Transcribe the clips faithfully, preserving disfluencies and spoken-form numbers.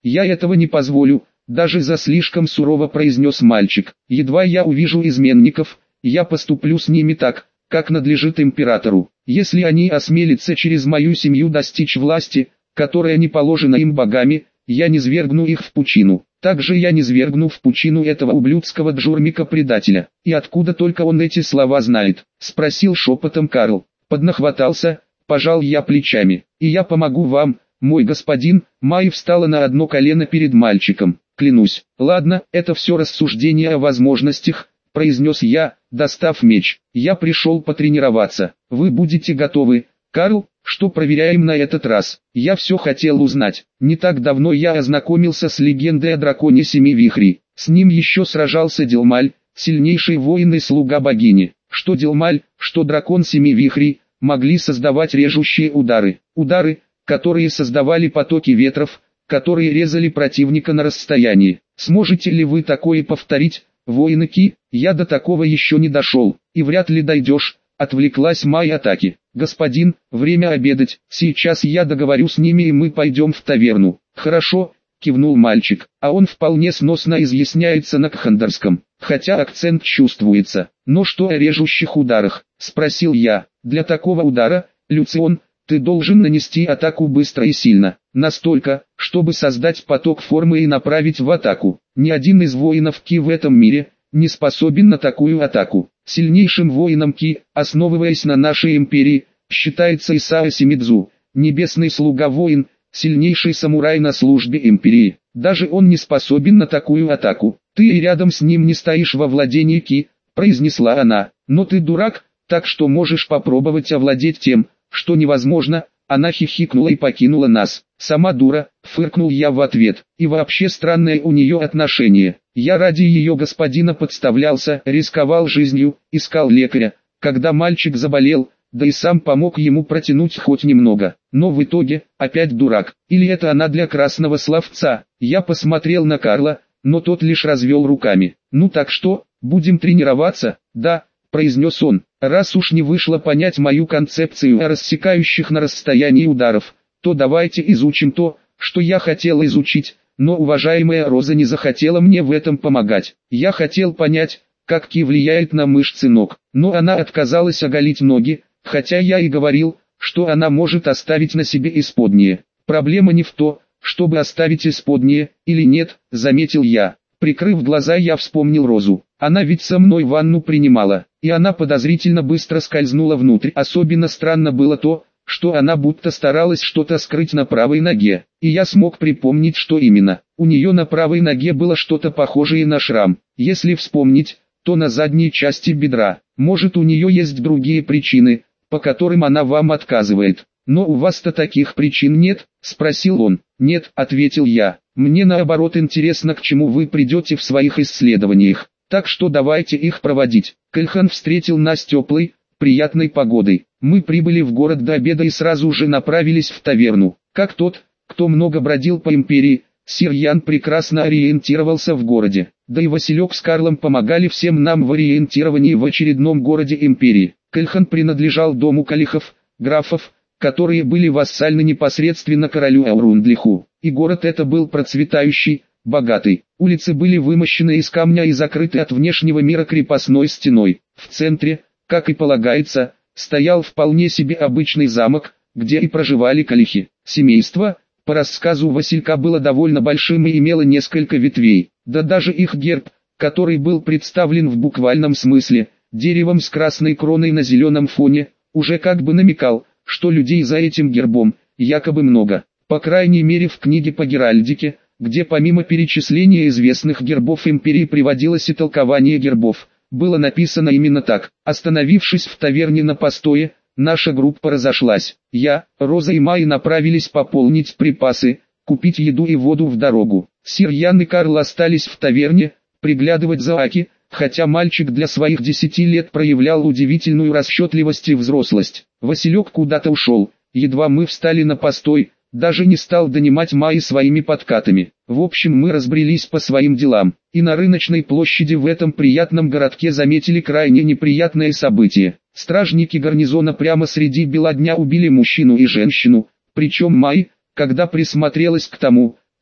Я этого не позволю, даже за слишком сурово произнес мальчик. Едва я увижу изменников, я поступлю с ними так, как надлежит императору. Если они осмелятся через мою семью достичь власти, которая не положена им богами, я низвергну их в пучину. Также я низвергну в пучину этого ублюдского джурмика-предателя. И откуда только он эти слова знает? Спросил шепотом Карл. Поднахватался, пожал я плечами. И я помогу вам, мой господин. Майя встала на одно колено перед мальчиком. Клянусь. Ладно, это все рассуждение о возможностях, произнес я, достав меч. Я пришел потренироваться. Вы будете готовы, Карл? Что проверяем на этот раз? Я все хотел узнать. Не так давно я ознакомился с легендой о драконе Семи Вихрей. С ним еще сражался Дилмаль, сильнейший воин и слуга богини. Что Дилмаль, что дракон Семи Вихрей, могли создавать режущие удары. Удары, которые создавали потоки ветров, которые резали противника на расстоянии. Сможете ли вы такое повторить, воины Ки? Я до такого еще не дошел, и вряд ли дойдешь. Отвлеклась Майя атаки. Господин, время обедать, сейчас я договорю с ними и мы пойдем в таверну. Хорошо, кивнул мальчик, а он вполне сносно изъясняется на кхандерском, хотя акцент чувствуется. Но что о режущих ударах? Спросил я. Для такого удара, Люцион, ты должен нанести атаку быстро и сильно, настолько, чтобы создать поток формы и направить в атаку. Ни один из воинов Ки в этом мире не способен на такую атаку. Сильнейшим воином Ки, основываясь на нашей империи, считается Исао Симидзу, небесный слуга-воин, сильнейший самурай на службе империи. Даже он не способен на такую атаку. Ты и рядом с ним не стоишь во владении Ки, произнесла она. Но ты дурак, так что можешь попробовать овладеть тем, что невозможно. Она хихикнула и покинула нас. Сама дура, фыркнул я в ответ. И вообще странное у нее отношение. Я ради ее господина подставлялся, рисковал жизнью, искал лекаря, когда мальчик заболел, да и сам помог ему протянуть хоть немного. Но в итоге, опять дурак. Или это она для красного словца? Я посмотрел на Карла, но тот лишь развел руками. Ну так что, будем тренироваться? Да, произнес он. Раз уж не вышло понять мою концепцию о рассекающих на расстоянии ударов, то давайте изучим то, что я хотел изучить. Но уважаемая Роза не захотела мне в этом помогать. Я хотел понять, как Ки влияет на мышцы ног, но она отказалась оголить ноги, хотя я и говорил, что она может оставить на себе исподние. Проблема не в том, чтобы оставить исподние, или нет, заметил я. Прикрыв глаза, я вспомнил Розу. Она ведь со мной ванну принимала, и она подозрительно быстро скользнула внутрь. Особенно странно было то, что она будто старалась что-то скрыть на правой ноге, и я смог припомнить, что именно. У нее на правой ноге было что-то похожее на шрам, если вспомнить, то на задней части бедра. Может, у нее есть другие причины, по которым она вам отказывает. Но у вас-то таких причин нет, спросил он. Нет, ответил я, мне наоборот интересно, к чему вы придете в своих исследованиях, так что давайте их проводить. Кэлхан встретил нас теплой, приятной погодой. Мы прибыли в город до обеда и сразу же направились в таверну. Как тот, кто много бродил по империи, сир Ян прекрасно ориентировался в городе. Да и Василек с Карлом помогали всем нам в ориентировании в очередном городе империи. Кэлхан принадлежал дому Калихов, графов, которые были вассальны непосредственно королю Аурундлиху. И город это был процветающий, богатый. Улицы были вымощены из камня и закрыты от внешнего мира крепостной стеной. В центре, как и полагается, стоял вполне себе обычный замок, где и проживали калихи. Семейство, по рассказу Василька, было довольно большим и имело несколько ветвей. Да даже их герб, который был представлен в буквальном смысле, деревом с красной кроной на зеленом фоне, уже как бы намекал, что людей за этим гербом якобы много. По крайней мере в книге по геральдике, где помимо перечисления известных гербов империи приводилось и толкование гербов, было написано именно так. Остановившись в таверне на постое, наша группа разошлась. Я, Роза и Майя направились пополнить припасы, купить еду и воду в дорогу. Сир Ян и Карл остались в таверне, приглядывать за Аки, хотя мальчик для своих десяти лет проявлял удивительную расчетливость и взрослость. Василек куда-то ушел, едва мы встали на постой, даже не стал донимать Майи своими подкатами. В общем, мы разбрелись по своим делам, и на рыночной площади в этом приятном городке заметили крайне неприятное событие. Стражники гарнизона прямо среди бела дня убили мужчину и женщину, причем Майя, когда присмотрелась к тому,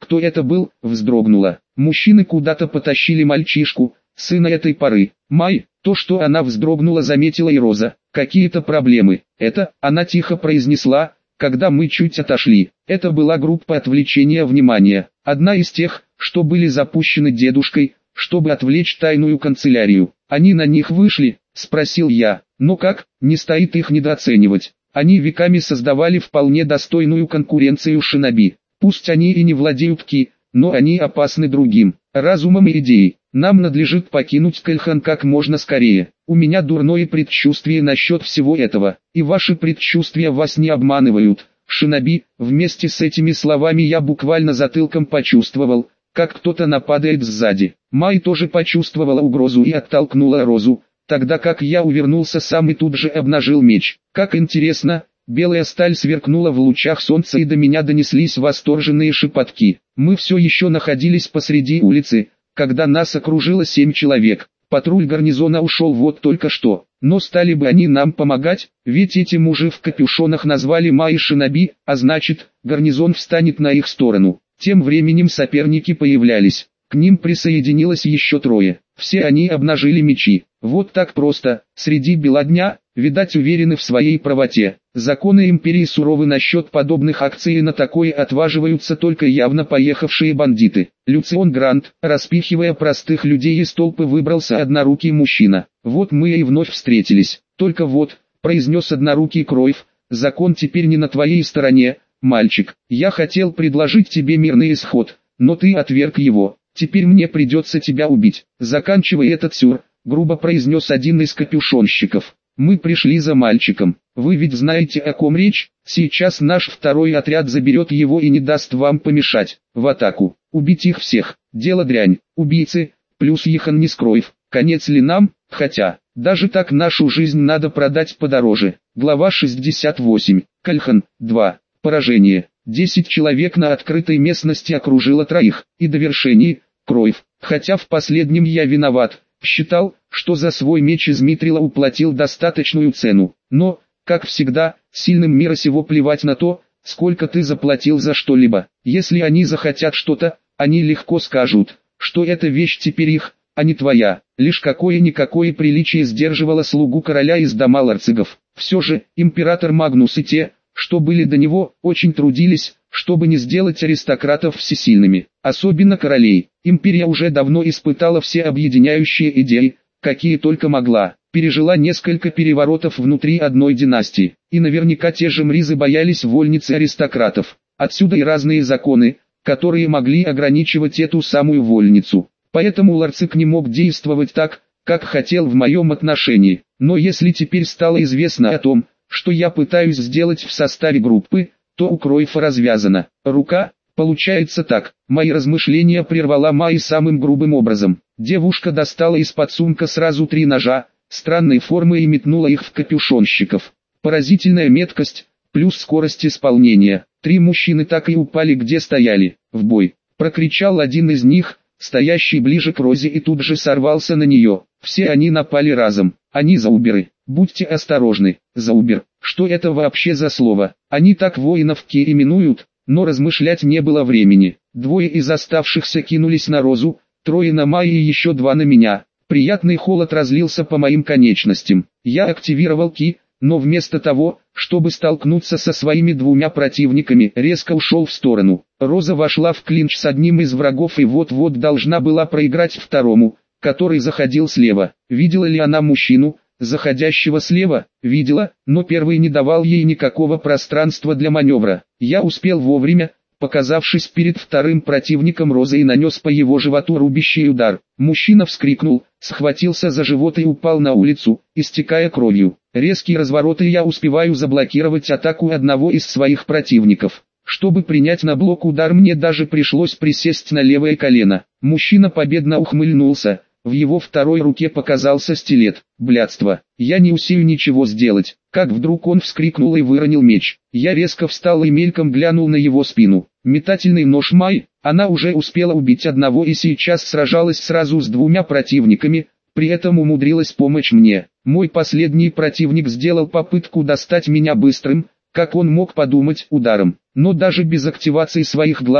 кто это был, вздрогнула. Мужчины куда-то потащили мальчишку, сына этой поры. Май, то, что она вздрогнула, заметила и Роза. Какие-то проблемы. Это, она тихо произнесла, когда мы чуть отошли. Это была группа отвлечения внимания. Одна из тех, что были запущены дедушкой, чтобы отвлечь тайную канцелярию. Они на них вышли, спросил я. Но как, не стоит их недооценивать. Они веками создавали вполне достойную конкуренцию шиноби. Пусть они и не владеют ки, но они опасны другим, разумом и идеей. Нам надлежит покинуть Кальхан как можно скорее. У меня дурное предчувствие насчет всего этого, и ваши предчувствия вас не обманывают. Шиноби, вместе с этими словами я буквально затылком почувствовал, как кто-то нападает сзади. Май тоже почувствовала угрозу и оттолкнула Розу, тогда как я увернулся сам и тут же обнажил меч. Как интересно, белая сталь сверкнула в лучах солнца и до меня донеслись восторженные шепотки. Мы все еще находились посреди улицы, когда нас окружило семь человек. Патруль гарнизона ушел вот только что, но стали бы они нам помогать, ведь эти мужи в капюшонах назвали Май шиноби, а значит, гарнизон встанет на их сторону. Тем временем соперники появлялись, к ним присоединилось еще трое, все они обнажили мечи. Вот так просто, среди бела дня, видать уверены в своей правоте. Законы империи суровы насчет подобных акций, и на такое отваживаются только явно поехавшие бандиты. Люцион Грант, распихивая простых людей из толпы, выбрался однорукий мужчина. Вот мы и вновь встретились. Только вот, произнес однорукий Кройф, закон теперь не на твоей стороне, мальчик. Я хотел предложить тебе мирный исход, но ты отверг его. Теперь мне придется тебя убить. Заканчивай этот сюр, грубо произнес один из капюшонщиков. Мы пришли за мальчиком. Вы ведь знаете, о ком речь? Сейчас наш второй отряд заберет его и не даст вам помешать. В атаку. Убить их всех. Дело дрянь. Убийцы, плюс Йохан Нискроев. Конец ли нам? Хотя, даже так нашу жизнь надо продать подороже. Глава шестьдесят восемь. Кальхан, два. Поражение. Десять человек на открытой местности окружило троих. И довершение, Кройф. Хотя в последнем я виноват. Считал, что за свой меч из Митрила уплатил достаточную цену. Но, как всегда, сильным мира сего плевать на то, сколько ты заплатил за что-либо. Если они захотят что-то, они легко скажут, что эта вещь теперь их, а не твоя. Лишь какое-никакое приличие сдерживало слугу короля из дома ларцигов. Все же, император Магнус и те, что были до него, очень трудились, чтобы не сделать аристократов всесильными, особенно королей. Империя уже давно испытала все объединяющие идеи, какие только могла, пережила несколько переворотов внутри одной династии, и наверняка те же мризы боялись вольницы аристократов. Отсюда и разные законы, которые могли ограничивать эту самую вольницу. Поэтому Ларцик не мог действовать так, как хотел в моем отношении. Но если теперь стало известно о том, что я пытаюсь сделать в составе группы, то у Кройфа развязана рука. Получается так, мои размышления прервала Май самым грубым образом. Девушка достала из-под сумка сразу три ножа, странной формы, и метнула их в капюшонщиков. Поразительная меткость, плюс скорость исполнения. Три мужчины так и упали, где стояли. В бой, прокричал один из них, стоящий ближе к Розе, и тут же сорвался на нее. Все они напали разом. Они зауберы. Будьте осторожны. Заубер. Что это вообще за слово? Они так воинов ки именуют, но размышлять не было времени. Двое из оставшихся кинулись на Розу, трое на Майи и еще два на меня. Приятный холод разлился по моим конечностям. Я активировал ки, но вместо того, чтобы столкнуться со своими двумя противниками, резко ушел в сторону. Роза вошла в клинч с одним из врагов и вот-вот должна была проиграть второму, который заходил слева. Видела ли она мужчину, заходящего слева? Видела, но первый не давал ей никакого пространства для маневра. Я успел вовремя, показавшись перед вторым противником Розы, и нанес по его животу рубящий удар. Мужчина вскрикнул, схватился за живот и упал на улицу, истекая кровью. Резкий разворот, и я успеваю заблокировать атаку одного из своих противников. Чтобы принять на блок удар, мне даже пришлось присесть на левое колено. Мужчина победно ухмыльнулся. В его второй руке показался стилет. Блядство. Я не усею ничего сделать. Как вдруг он вскрикнул и выронил меч. Я резко встал и мельком глянул на его спину. Метательный нож Май. Она уже успела убить одного и сейчас сражалась сразу с двумя противниками, при этом умудрилась помочь мне. Мой последний противник сделал попытку достать меня быстрым, как он мог подумать, ударом. Но даже без активации своих глаз,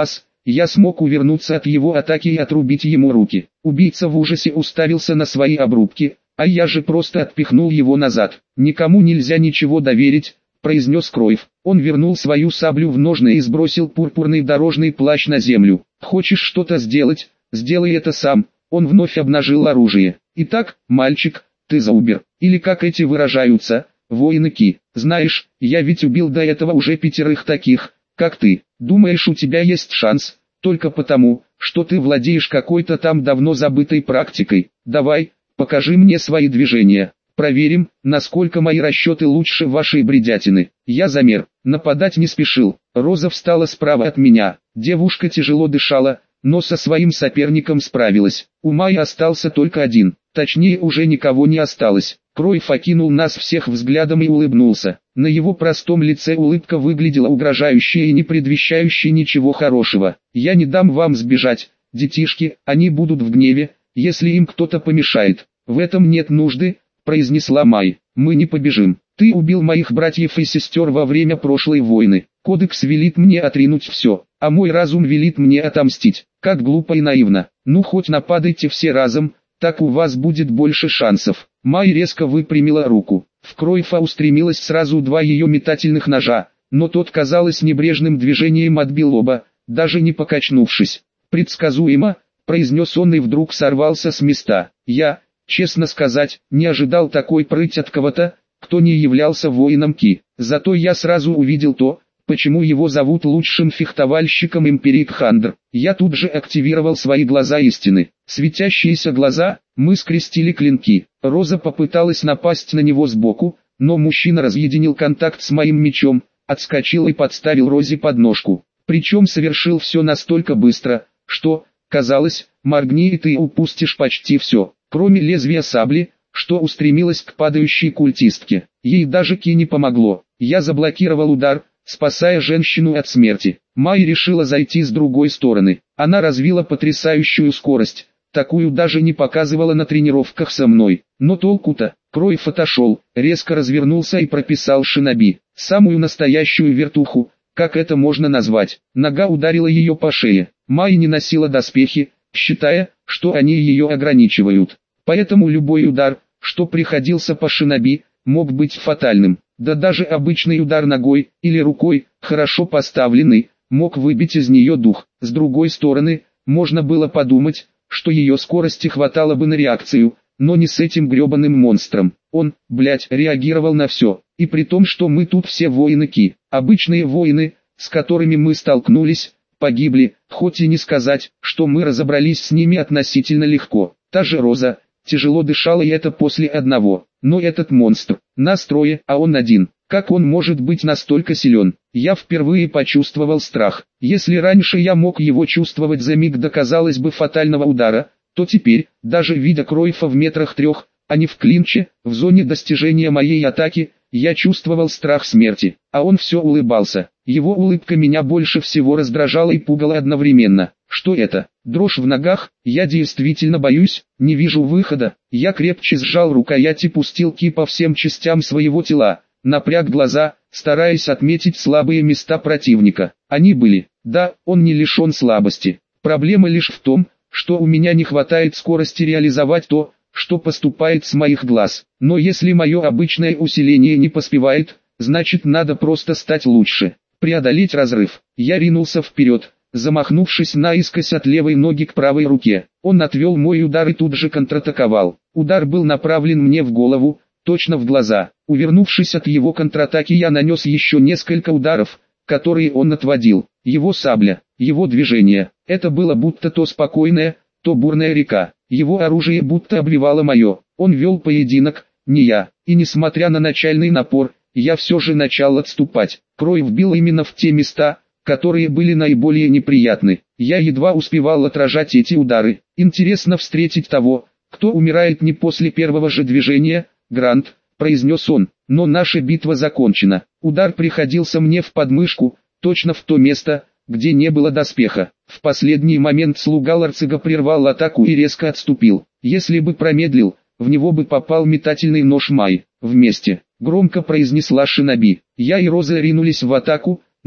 я смог увернуться от его атаки и отрубить ему руки. Убийца в ужасе уставился на свои обрубки, а я же просто отпихнул его назад. «Никому нельзя ничего доверить», — произнес Кроев. Он вернул свою саблю в ножны и сбросил пурпурный дорожный плащ на землю. «Хочешь что-то сделать? Сделай это сам». Он вновь обнажил оружие. «Итак, мальчик, ты заубер, или как эти выражаются, воины Ки. Знаешь, я ведь убил до этого уже пятерых таких, как ты. Думаешь, у тебя есть шанс, только потому, что ты владеешь какой-то там давно забытой практикой. Давай, покажи мне свои движения. Проверим, насколько мои расчеты лучше вашей бредятины». Я замер, нападать не спешил. Роза встала справа от меня. Девушка тяжело дышала, но со своим соперником справилась. У Майи остался только один, точнее уже никого не осталось. Кроев окинул нас всех взглядом и улыбнулся. На его простом лице улыбка выглядела угрожающей и не предвещающей ничего хорошего. «Я не дам вам сбежать, детишки, они будут в гневе, если им кто-то помешает». «В этом нет нужды», — произнесла Май. «Мы не побежим. Ты убил моих братьев и сестер во время прошлой войны. Кодекс велит мне отринуть все, а мой разум велит мне отомстить. Как глупо и наивно. Ну хоть нападайте все разом, так у вас будет больше шансов». Май резко выпрямила руку. В Кроефа устремилось сразу два ее метательных ножа, но тот, казалось, небрежным движением отбил оба, даже не покачнувшись. «Предсказуемо», — произнес он и вдруг сорвался с места. Я, честно сказать, не ожидал такой прыть от кого-то, кто не являлся воином Ки. Зато я сразу увидел то, почему его зовут лучшим фехтовальщиком Империи Кхандр. Я тут же активировал свои глаза истины. Светящиеся глаза, мы скрестили клинки. Роза попыталась напасть на него сбоку, но мужчина разъединил контакт с моим мечом, отскочил и подставил Розе подножку. Причем совершил все настолько быстро, что, казалось, моргни и ты упустишь почти все, кроме лезвия сабли, что устремилась к падающей культистке. Ей даже Ки не помогло. Я заблокировал удар, спасая женщину от смерти. Май решила зайти с другой стороны. Она развила потрясающую скорость, такую даже не показывала на тренировках со мной. Но толку-то? Кроев отошел, резко развернулся и прописал шиноби. Самую настоящую вертуху, как это можно назвать. Нога ударила ее по шее. Май не носила доспехи, считая, что они ее ограничивают. Поэтому любой удар, что приходился по шиноби, мог быть фатальным. Да даже обычный удар ногой или рукой, хорошо поставленный, мог выбить из нее дух. С другой стороны, можно было подумать, что ее скорости хватало бы на реакцию, но не с этим гребаным монстром. Он, блять, реагировал на все, и при том, что мы тут все воины Ки. Обычные воины, с которыми мы столкнулись, погибли, хоть и не сказать, что мы разобрались с ними относительно легко. Та же Роза тяжело дышала, и это после одного. Но этот монстр, нас трое, а он один. Как он может быть настолько силен? Я впервые почувствовал страх. Если раньше я мог его чувствовать за миг до, казалось бы, фатального удара, то теперь, даже видя Кроефа в метрах трех, а не в клинче, в зоне достижения моей атаки, я чувствовал страх смерти. А он все улыбался. Его улыбка меня больше всего раздражала и пугала одновременно. Что это? Дрожь в ногах? Я действительно боюсь, не вижу выхода. Я крепче сжал рукоять и пустил Ки по всем частям своего тела. Напряг глаза, стараясь отметить слабые места противника. Они были. Да, он не лишен слабости. Проблема лишь в том, что у меня не хватает скорости реализовать то, что поступает с моих глаз. Но если мое обычное усиление не поспевает, значит надо просто стать лучше. Преодолеть разрыв. Я ринулся вперед, замахнувшись наискось от левой ноги к правой руке. Он отвел мой удар и тут же контратаковал. Удар был направлен мне в голову, точно в глаза. Увернувшись от его контратаки, я нанес еще несколько ударов, которые он отводил. Его сабля, его движение. Это было будто то спокойная, то бурная река. Его оружие будто обвивало мое. Он вел поединок, не я. И несмотря на начальный напор, я все же начал отступать. Кроев бил именно в те места, которые были наиболее неприятны. Я едва успевал отражать эти удары. Интересно встретить того, кто умирает не после первого же движения, Грант, произнес он. Но наша битва закончена. Удар приходился мне в подмышку, точно в то место, где не было доспеха. В последний момент слуга Ларцига прервал атаку и резко отступил. Если бы промедлил, в него бы попал метательный нож Май. Вместе, громко произнесла шиноби. Я и Роза ринулись в атаку, но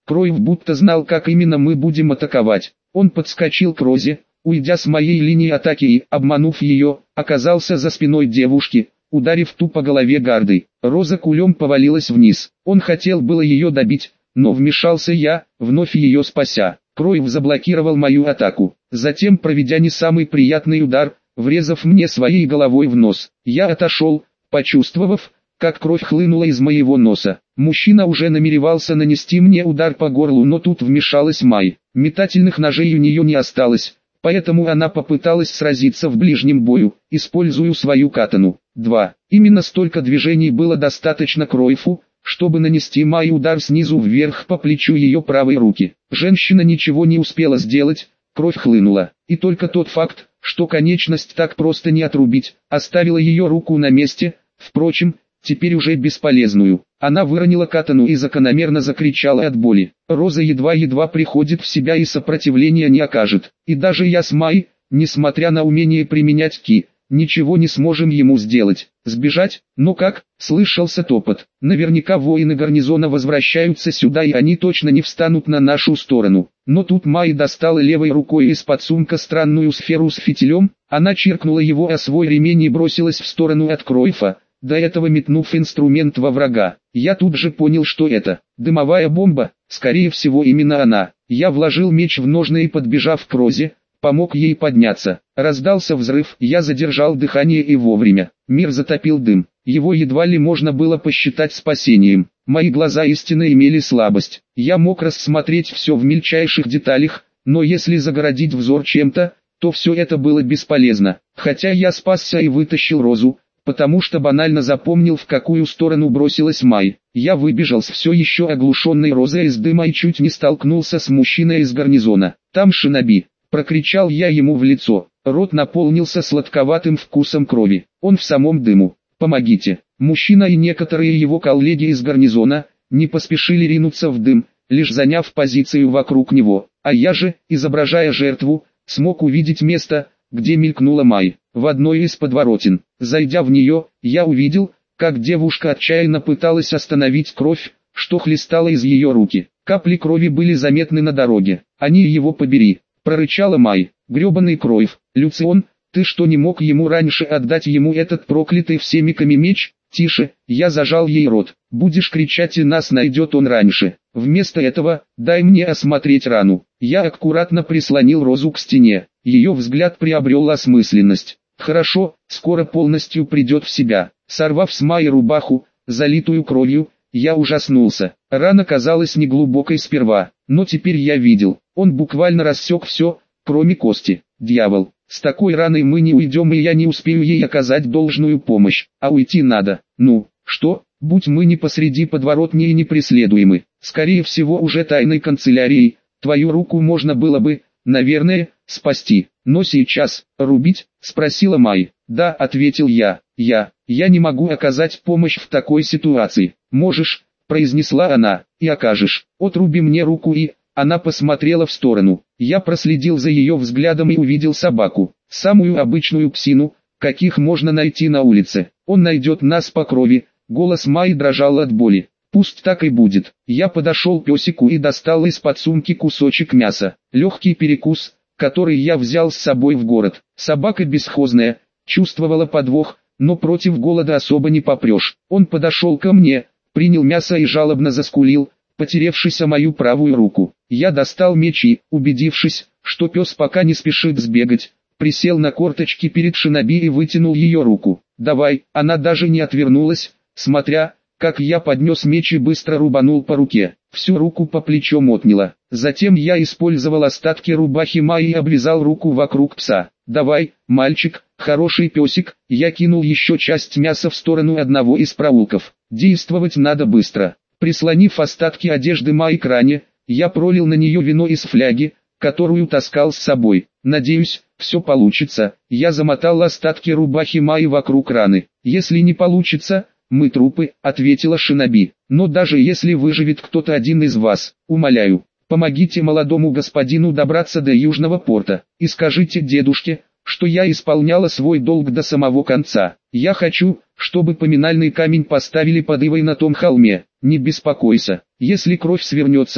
Кроев будто знал, как именно мы будем атаковать. Он подскочил к Розе, уйдя с моей линии атаки и, обманув ее, оказался за спиной девушки, ударив ту по голове гардой. Роза кулем повалилась вниз. Он хотел было ее добить, но вмешался я, вновь ее спася. Кроев заблокировал мою атаку, затем проведя не самый приятный удар, врезав мне своей головой в нос. Я отошел, почувствовав, как кровь хлынула из моего носа. Мужчина уже намеревался нанести мне удар по горлу, но тут вмешалась Май. Метательных ножей у нее не осталось, поэтому она попыталась сразиться в ближнем бою, используя свою катану. два. Именно столько движений было достаточно Кроеву, чтобы нанести Май удар снизу вверх по плечу ее правой руки. Женщина ничего не успела сделать, кровь хлынула, и только тот факт, что конечность так просто не отрубить, оставила ее руку на месте, впрочем, теперь уже бесполезную. Она выронила катану и закономерно закричала от боли. Роза едва-едва приходит в себя и сопротивления не окажет. И даже я с Май, несмотря на умение применять ки, ничего не сможем ему сделать. Сбежать? Но как? Слышался топот. Наверняка воины гарнизона возвращаются сюда, и они точно не встанут на нашу сторону. Но тут Май достала левой рукой из-под сумка странную сферу с фитилем. Она чиркнула его о свой ремень и бросилась в сторону от Кроефа, до этого метнув инструмент во врага. Я тут же понял, что это дымовая бомба, скорее всего именно она. Я вложил меч в ножны и, подбежав к Розе, помог ей подняться. Раздался взрыв, я задержал дыхание и вовремя. Мир затопил дым, его едва ли можно было посчитать спасением. Мои глаза истинно имели слабость. Я мог рассмотреть все в мельчайших деталях, но если загородить взор чем-то, то все это было бесполезно. Хотя я спасся и вытащил Розу, потому что банально запомнил, в какую сторону бросилась Май. Я выбежал с все еще оглушенной Розой из дыма и чуть не столкнулся с мужчиной из гарнизона. «Там шиноби!» — прокричал я ему в лицо. Рот наполнился сладковатым вкусом крови. Он в самом дыму. «Помогите!» Мужчина и некоторые его коллеги из гарнизона не поспешили ринуться в дым, лишь заняв позицию вокруг него. А я же, изображая жертву, смог увидеть место, где мелькнула Май. В одной из подворотен. Зайдя в нее, я увидел, как девушка отчаянно пыталась остановить кровь, что хлестала из ее руки. Капли крови были заметны на дороге. «Они его побери!» — прорычала Май. «Гребаный Кроев! Люцион, ты что, не мог ему раньше отдать ему этот проклятый всеми ками меч?» «Тише!» — я зажал ей рот. «Будешь кричать, и нас найдет он раньше. Вместо этого, дай мне осмотреть рану». Я аккуратно прислонил Розу к стене. Ее взгляд приобрел осмысленность. «Хорошо, скоро полностью придет в себя». Сорвав с Майи рубаху, залитую кровью, я ужаснулся. Рана казалась неглубокой сперва, но теперь я видел, он буквально рассек все, кроме кости. Дьявол, с такой раной мы не уйдем, и я не успею ей оказать должную помощь, а уйти надо. Ну, что, будь мы не посреди подворотни и не преследуемы, скорее всего уже тайной канцелярией, твою руку можно было бы, наверное, спасти. Но сейчас, рубить? Спросила Май. Да, ответил я. Я, я не могу оказать помощь в такой ситуации. Можешь, произнесла она, и окажешь. Отруби мне руку и... Она посмотрела в сторону. Я проследил за ее взглядом и увидел собаку. Самую обычную псину, каких можно найти на улице. Он найдет нас по крови. Голос Майи дрожал от боли. Пусть так и будет. Я подошел к песику и достал из-под сумки кусочек мяса. Легкий перекус, который я взял с собой в город. Собака бесхозная, чувствовала подвох, но против голода особо не попрешь. Он подошел ко мне, принял мясо и жалобно заскулил, потеревшись о мою правую руку. Я достал меч и, убедившись, что пес пока не спешит сбегать, присел на корточки перед шиноби и вытянул ее руку. «Давай!» Она даже не отвернулась, смотря, как я поднес меч и быстро рубанул по руке. Всю руку по плечу отняло. Затем я использовал остатки рубахи Майи и обвязал руку вокруг пса. «Давай, мальчик, хороший песик!» Я кинул еще часть мяса в сторону одного из проулков. Действовать надо быстро. Прислонив остатки одежды Майи к ране, я пролил на нее вино из фляги, которую таскал с собой. «Надеюсь, все получится». Я замотал остатки рубахи Майи вокруг раны. «Если не получится, мы трупы», — ответила шиноби. «Но даже если выживет кто-то один из вас, умоляю, помогите молодому господину добраться до Южного порта, и скажите дедушке, что я исполняла свой долг до самого конца. Я хочу, чтобы поминальный камень поставили под ивой на том холме. Не беспокойся, если кровь свернется,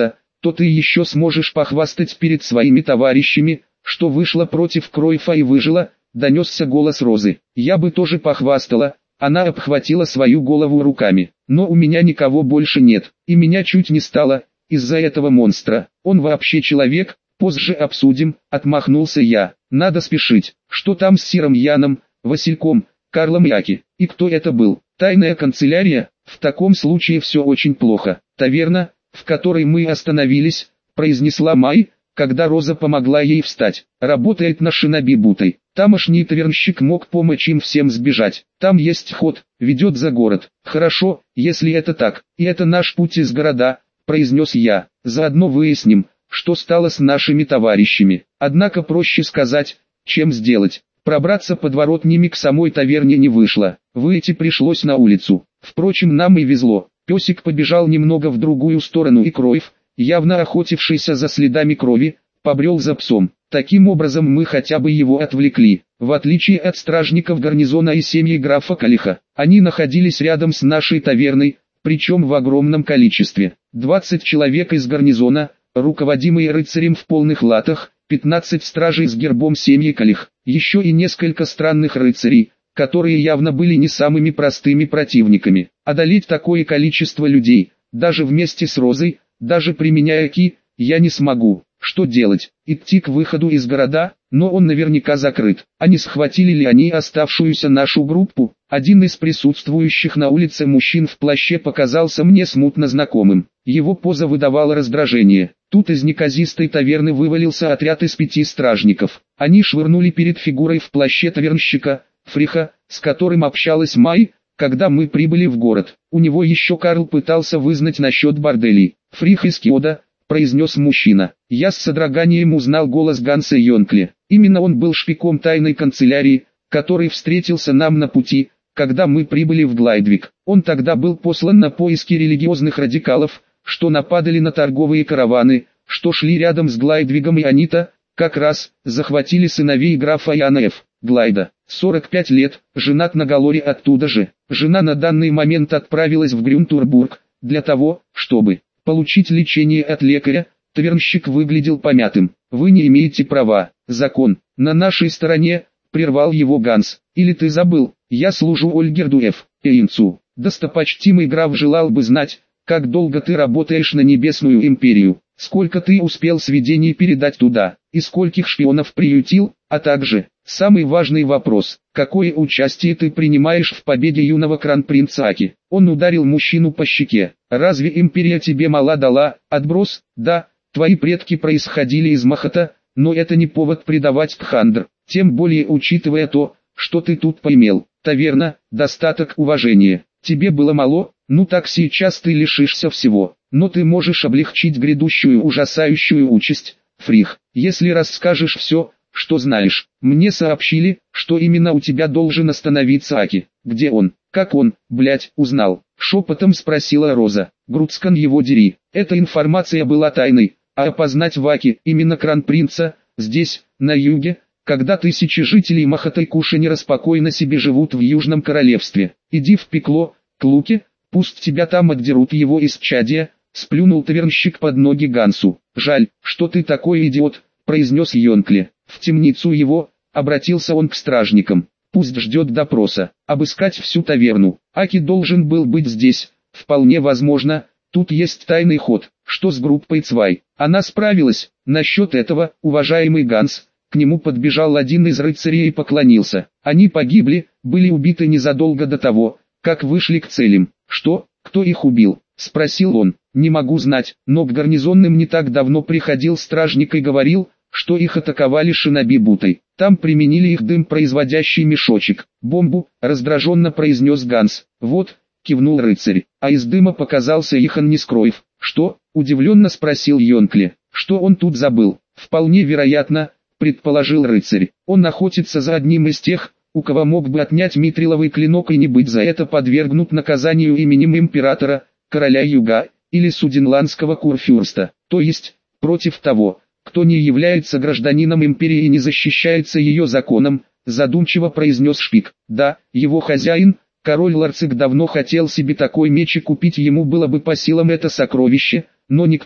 то ты еще сможешь похвастать перед своими товарищами, что вышла против Кройфа и выжила, донесся голос Розы. Я бы тоже похвастала. Она обхватила свою голову руками. Но у меня никого больше нет, и меня чуть не стало, из-за этого монстра. Он вообще человек? Позже обсудим, отмахнулся я. Надо спешить. Что там с Сиром Яном, Васильком, Карлом и Аки? И кто это был? Тайная канцелярия? В таком случае все очень плохо. Таверна, в которой мы остановились, произнесла Май, когда Роза помогла ей встать. Работает на шиноби Бутой. Тамошний тавернщик мог помочь им всем сбежать. Там есть ход, ведет за город. Хорошо, если это так, и это наш путь из города, произнес я. Заодно выясним, что стало с нашими товарищами. Однако проще сказать, чем сделать. Пробраться подворотнями к самой таверне не вышло. Выйти пришлось на улицу. Впрочем, нам и везло. Песик побежал немного в другую сторону, и Кройф, явно охотившийся за следами крови, побрел за псом. Таким образом мы хотя бы его отвлекли. В отличие от стражников гарнизона и семьи графа Калиха, они находились рядом с нашей таверной, причем в огромном количестве. двадцать человек из гарнизона, руководимые рыцарем в полных латах, пятнадцать стражей с гербом семьи Калих, еще и несколько странных рыцарей, которые явно были не самыми простыми противниками. Одолеть такое количество людей, даже вместе с Розой, даже применяя ки, я не смогу. Что делать? Идти к выходу из города, но он наверняка закрыт. А не схватили ли они оставшуюся нашу группу? Один из присутствующих на улице мужчин в плаще показался мне смутно знакомым. Его поза выдавала раздражение. Тут из неказистой таверны вывалился отряд из пяти стражников. Они швырнули перед фигурой в плаще тавернщика, Фриха, с которым общалась Май, когда мы прибыли в город. У него еще Карл пытался вызнать насчет борделей. Фрих из Киода, произнес мужчина. Я с содроганием узнал голос Ганса Йонкли. Именно он был шпиком тайной канцелярии, который встретился нам на пути, когда мы прибыли в Глайдвик. Он тогда был послан на поиски религиозных радикалов, что нападали на торговые караваны, что шли рядом с Глайдвигом, и они-то, как раз, захватили сыновей графа Яна Ф. Глайда. сорок пять лет, женат на Галоре оттуда же. Жена на данный момент отправилась в Грюнтурбург, для того, чтобы получить лечение от лекаря. Тавернщик выглядел помятым. Вы не имеете права, закон на нашей стороне, прервал его Ганс. Или ты забыл, я служу Ольгерду Ф. Эйнцу. Достопочтимый граф желал бы знать, как долго ты работаешь на Небесную Империю, сколько ты успел сведений передать туда, и скольких шпионов приютил, а также, самый важный вопрос, какое участие ты принимаешь в победе юного кронпринца Аки. Он ударил мужчину по щеке. Разве Империя тебе мала дала, отброс? Да, твои предки происходили из Махата, но это не повод предавать Кхандр, тем более учитывая то, что ты тут поимел. Таверна, достаток, уважения. Тебе было мало, ну так сейчас ты лишишься всего, но ты можешь облегчить грядущую ужасающую участь, Фрих, если расскажешь все, что знаешь. Мне сообщили, что именно у тебя должен остановиться Аки. Где он? Как он, блять, узнал? Шепотом спросила Роза. Грудскан его дери. Эта информация была тайной, а опознать в Аки, именно кронпринца, здесь, на юге, когда тысячи жителей Махата и Кушанера спокойно себе живут в Южном Королевстве. Иди в пекло, к Луке, пусть тебя там отдерут его исчадия, сплюнул тавернщик под ноги Гансу. Жаль, что ты такой идиот, произнес Йонкли. В темницу его, обратился он к стражникам. Пусть ждет допроса. Обыскать всю таверну. Аки должен был быть здесь. Вполне возможно, тут есть тайный ход. Что с группой Цвай? Она справилась. Насчет этого, уважаемый Ганс, к нему подбежал один из рыцарей и поклонился. Они погибли, были убиты незадолго до того, как вышли к целям. Что? Кто их убил? Спросил он. Не могу знать, но к гарнизонным не так давно приходил стражник и говорил, что их атаковали шиноби Бутой. Там применили их дым производящий мешочек. Бомбу, раздраженно произнес Ганс. Вот, кивнул рыцарь, а из дыма показался Ихан Нескроев. Что? Удивленно спросил Йонкли. Что он тут забыл? Вполне вероятно, предположил рыцарь. Он охотится за одним из тех, у кого мог бы отнять митриловый клинок и не быть за это подвергнут наказанию именем императора, короля Юга, или суденландского курфюрста, то есть, против того, кто не является гражданином империи и не защищается ее законом, задумчиво произнес Шпик. Да, его хозяин, король Ларцик, давно хотел себе такой меч и купить ему было бы по силам это сокровище, но никто,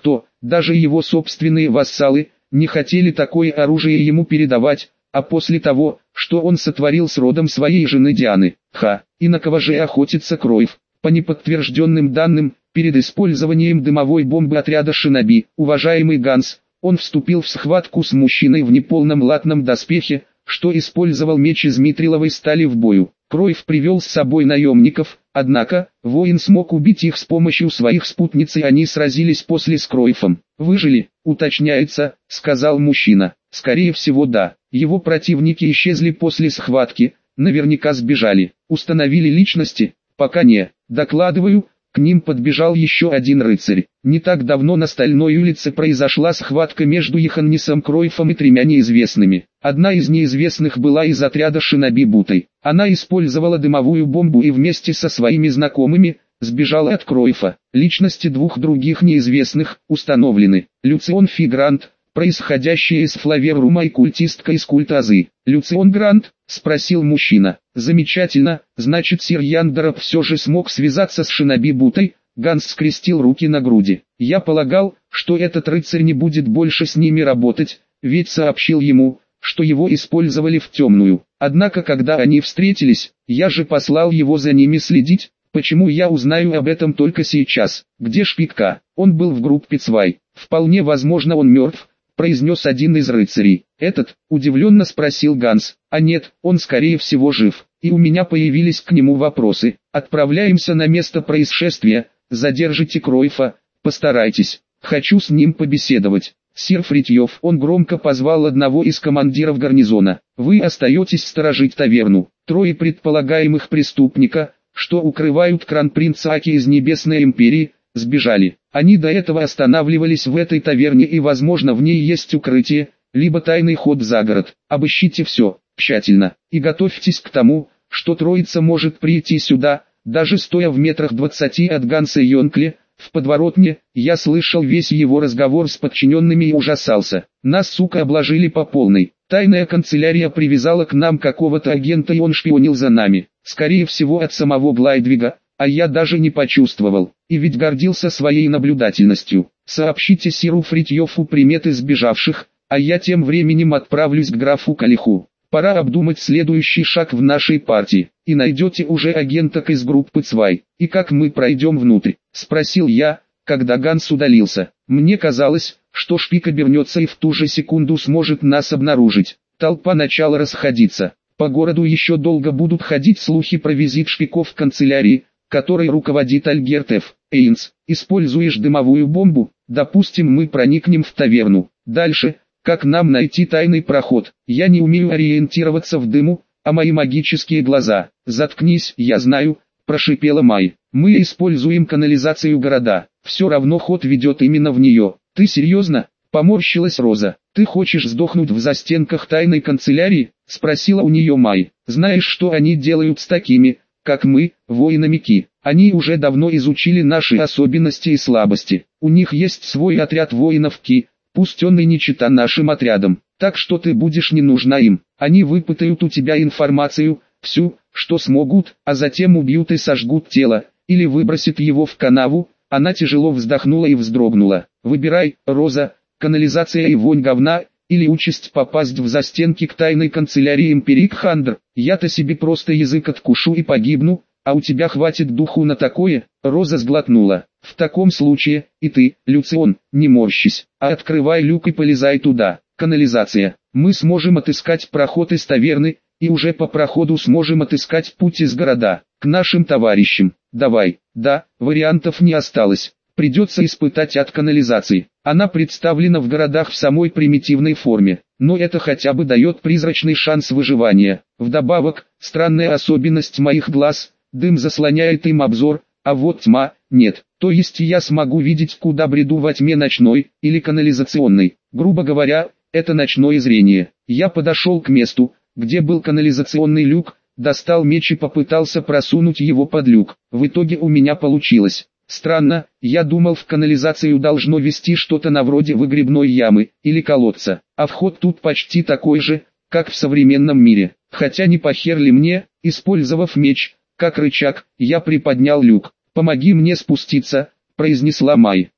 Даже его собственные вассалы не хотели такое оружие ему передавать, а после того, что он сотворил с родом своей жены Дианы, ха, и на кого же охотится Кроев? По неподтвержденным данным, перед использованием дымовой бомбы отряда шиноби, уважаемый Ганс, он вступил в схватку с мужчиной в неполном латном доспехе, что использовал меч из митриловой стали в бою. Кроев привел с собой наемников, однако, воин смог убить их с помощью своих спутниц, и они сразились после с Кроевом. «Выжили, уточняется», — сказал мужчина. «Скорее всего да. Его противники исчезли после схватки, наверняка сбежали. Установили личности? Пока не. Докладываю». К ним подбежал еще один рыцарь. Не так давно на Стальной улице произошла схватка между Йоханнесом Кроевом и тремя неизвестными. Одна из неизвестных была из отряда шиноби Бутой. Она использовала дымовую бомбу и вместе со своими знакомыми сбежала от Кроева. Личности двух других неизвестных установлены. Люцион Фигрант, происходящая из Флаверума, и культистка из культа Азы. «Люцион Грант?» — спросил мужчина. «Замечательно, значит сир Яндеров все же смог связаться с шиноби Бутой». Ганс скрестил руки на груди. «Я полагал, что этот рыцарь не будет больше с ними работать, ведь сообщил ему, что его использовали в темную. Однако когда они встретились, я же послал его за ними следить. Почему я узнаю об этом только сейчас? Где Шпика? Он был в группе Цвай. Вполне возможно, он мертв», — произнес один из рыцарей. «Этот?» — удивленно спросил Ганс. «А нет, он скорее всего жив, и у меня появились к нему вопросы. Отправляемся на место происшествия, задержите Кроева, постарайтесь, хочу с ним побеседовать». «Сир Фритьев», — он громко позвал одного из командиров гарнизона. «Вы остаетесь сторожить таверну. Трое предполагаемых преступника, что укрывают кронпринца Аки из Небесной Империи, сбежали. Они до этого останавливались в этой таверне, и возможно в ней есть укрытие, либо тайный ход за город. Обыщите все тщательно и готовьтесь к тому, что троица может прийти сюда, даже стоя в метрах двадцати от Ганса Йонкли. В подворотне я слышал весь его разговор с подчиненными и ужасался. Нас, сука, обложили по полной. Тайная канцелярия привязала к нам какого-то агента, и он шпионил за нами. Скорее всего от самого Глайдвига, а я даже не почувствовал. И ведь гордился своей наблюдательностью. Сообщите сиру Фритьёфу приметы сбежавших, а я тем временем отправлюсь к графу Калиху. Пора обдумать следующий шаг в нашей партии. И найдете уже агенток из группы Цвай. И как мы пройдем внутрь? Спросил я, когда Ганс удалился. Мне казалось, что Шпик обернется и в ту же секунду сможет нас обнаружить. Толпа начала расходиться. По городу еще долго будут ходить слухи про визит Шпиков в канцелярии, которой руководит Альгерт Ф. Эйнс. Используешь дымовую бомбу? Допустим, мы проникнем в таверну. Дальше, как нам найти тайный проход? Я не умею ориентироваться в дыму, а мои магические глаза. Заткнись, я знаю, прошипела Май. Мы используем канализацию города. Все равно ход ведет именно в нее. Ты серьезно? Поморщилась Роза. Ты хочешь сдохнуть в застенках тайной канцелярии? Спросила у нее Май. Знаешь, что они делают с такими, как мы, воинами Ки? Они уже давно изучили наши особенности и слабости. У них есть свой отряд воинов Ки, пусть он и не чита нашим отрядам. Так что ты будешь не нужна им. Они выпытают у тебя информацию, всю, что смогут, а затем убьют и сожгут тело, или выбросят его в канаву. Она тяжело вздохнула и вздрогнула. Выбирай, Роза, канализация и вонь говна, или участь попасть в застенки к тайной канцелярии Империи Кхандр. Я-то себе просто язык откушу и погибну, а у тебя хватит духу на такое? Роза сглотнула. В таком случае, и ты, Люцион, не морщись, а открывай люк и полезай туда. Канализация. Мы сможем отыскать проход из таверны, и уже по проходу сможем отыскать путь из города, к нашим товарищам. Давай. Да, вариантов не осталось. Придется испытать ад канализации. Она представлена в городах в самой примитивной форме, но это хотя бы дает призрачный шанс выживания. Вдобавок, странная особенность моих глаз, дым заслоняет им обзор, а вот тьма, нет. То есть я смогу видеть, куда бреду во тьме ночной, или канализационной. Грубо говоря, это ночное зрение. Я подошел к месту, где был канализационный люк, достал меч и попытался просунуть его под люк. В итоге у меня получилось. Странно, я думал, в канализацию должно вести что-то на вроде выгребной ямы или колодца, а вход тут почти такой же, как в современном мире. Хотя не похер ли мне, использовав меч, как рычаг, я приподнял люк. «Помоги мне спуститься», — произнесла Май.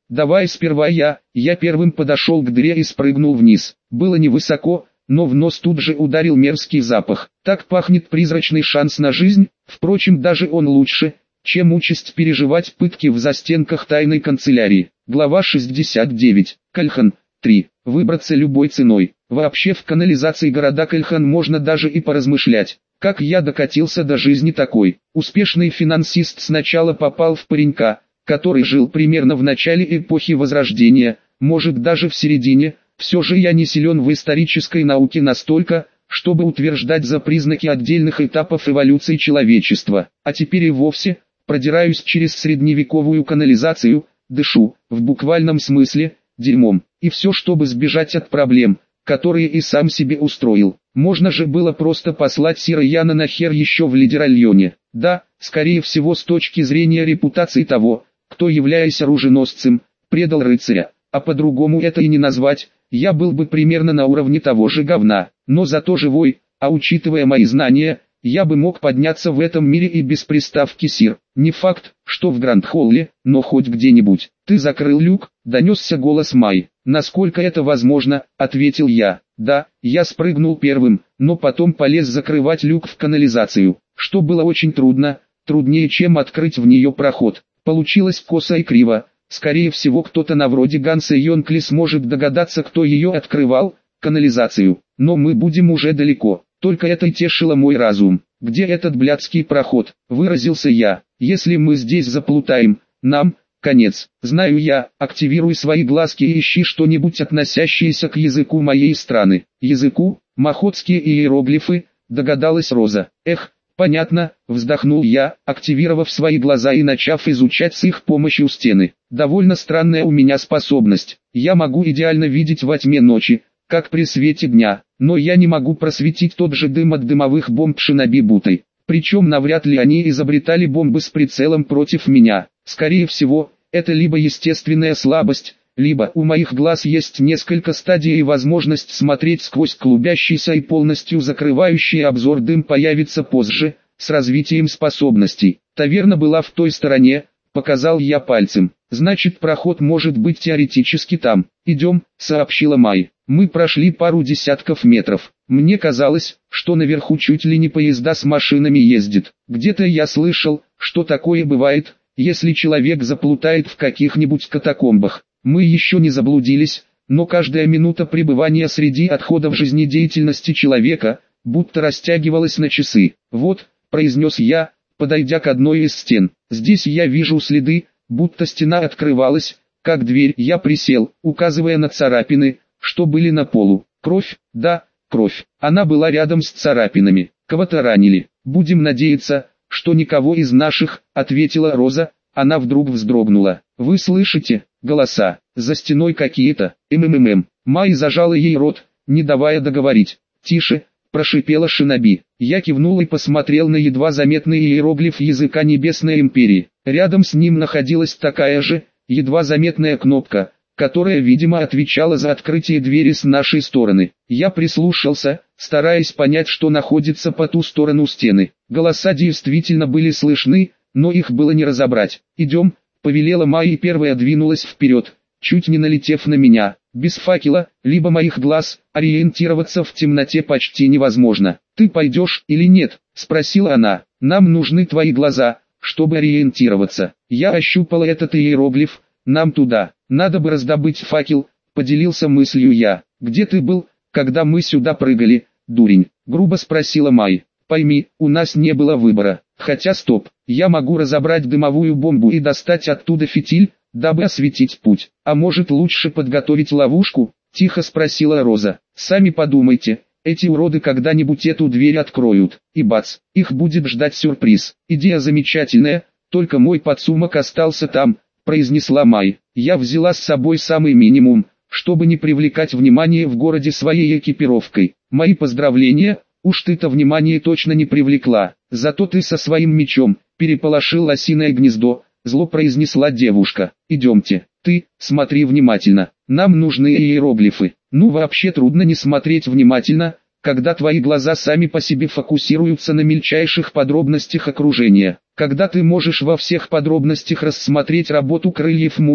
давай сперва я. Я первым подошел к дыре и спрыгнул вниз. Было невысоко, но в нос тут же ударил мерзкий запах. Так пахнет призрачный шанс на жизнь, впрочем, даже он лучше, чем участь переживать пытки в застенках тайной канцелярии. Глава шестьдесят девять. Кальхан. три. Выбраться любой ценой. Вообще в канализации города Кальхан можно даже и поразмышлять. Как я докатился до жизни такой. Успешный финансист сначала попал в паренька, который жил примерно в начале эпохи Возрождения, может даже в середине. Все же я не силен в исторической науке настолько, чтобы утверждать за признаки отдельных этапов эволюции человечества. А теперь и вовсе продираюсь через средневековую канализацию, дышу, в буквальном смысле, дерьмом. И все, чтобы сбежать от проблем, которые и сам себе устроил. Можно же было просто послать Сира Яна нахер еще в Лидеральоне. Да, скорее всего с точки зрения репутации того, кто, являясь оруженосцем, предал рыцаря. А по-другому это и не назвать, я был бы примерно на уровне того же говна, но зато живой, а учитывая мои знания, я бы мог подняться в этом мире и без приставки «сир». Не факт, что в Гранд-Холле, но хоть где-нибудь. «Ты закрыл люк?» — донесся голос Май. «Насколько это возможно?» — ответил я. «Да, я спрыгнул первым, но потом полез закрывать люк в канализацию, что было очень трудно, труднее, чем открыть в нее проход. Получилось косо и криво. Скорее всего, кто-то на вроде Ганса Йонкли сможет догадаться, кто ее открывал, канализацию, но мы будем уже далеко». Только это и тешило мой разум. «Где этот блядский проход?» — выразился я. «Если мы здесь заплутаем, нам конец. Знаю я, активируй свои глазки и ищи что-нибудь относящееся к языку моей страны». «Языку? Махотские иероглифы?» — догадалась Роза. «Эх, понятно», — вздохнул я, активировав свои глаза и начав изучать с их помощью стены. «Довольно странная у меня способность. Я могу идеально видеть во тьме ночи, как при свете дня, но я не могу просветить тот же дым от дымовых бомб Шиноби-Бутой. Причем навряд ли они изобретали бомбы с прицелом против меня. Скорее всего, это либо естественная слабость, либо у моих глаз есть несколько стадий и возможность смотреть сквозь клубящийся и полностью закрывающий обзор дым появится позже, с развитием способностей. Таверна была в той стороне, показал я пальцем. Значит, проход может быть теоретически там. «Идем», — сообщила Май. Мы прошли пару десятков метров. Мне казалось, что наверху чуть ли не поезда с машинами ездят. Где-то я слышал, что такое бывает, если человек заплутает в каких-нибудь катакомбах. Мы еще не заблудились, но каждая минута пребывания среди отходов жизнедеятельности человека, будто растягивалась на часы. «Вот», — произнес я, подойдя к одной из стен. «Здесь я вижу следы, будто стена открывалась, как дверь». Я присел, указывая на царапины, что были на полу. «Кровь, да, кровь. Она была рядом с царапинами. Кого-то ранили. Будем надеяться, что никого из наших», — ответила Роза. Она вдруг вздрогнула. «Вы слышите? Голоса. За стеной какие-то. МММ». Май зажала ей рот, не давая договорить. «Тише», — прошипела Шиноби. Я кивнул и посмотрел на едва заметный иероглиф языка Небесной Империи. Рядом с ним находилась такая же, едва заметная кнопка, которая, видимо, отвечала за открытие двери с нашей стороны. Я прислушался, стараясь понять, что находится по ту сторону стены. Голоса действительно были слышны, но их было не разобрать. «Идем», — повелела Май и первая двинулась вперед, чуть не налетев на меня. Без факела, либо моих глаз, ориентироваться в темноте почти невозможно. «Ты пойдешь или нет?» — спросила она. «Нам нужны твои глаза, чтобы ориентироваться». Я ощупала этот иероглиф. «Нам туда. Надо бы раздобыть факел», — поделился мыслью я. «Где ты был, когда мы сюда прыгали, дурень?» — грубо спросила Май. «Пойми, у нас не было выбора. Хотя стоп, я могу разобрать дымовую бомбу и достать оттуда фитиль, дабы осветить путь. А может, лучше подготовить ловушку?» — тихо спросила Роза. «Сами подумайте, эти уроды когда-нибудь эту дверь откроют, и бац, их будет ждать сюрприз. Идея замечательная, только мой подсумок остался там», — произнесла Май. «Я взяла с собой самый минимум, чтобы не привлекать внимание в городе своей экипировкой. Мои поздравления, уж ты-то внимание точно не привлекла, зато ты со своим мечом переполошил лосиное гнездо», — зло произнесла девушка. «Идемте, ты, смотри внимательно, нам нужны иероглифы». «Ну вообще трудно не смотреть внимательно, когда твои глаза сами по себе фокусируются на мельчайших подробностях окружения. Когда ты можешь во всех подробностях рассмотреть работу крыльев мухи,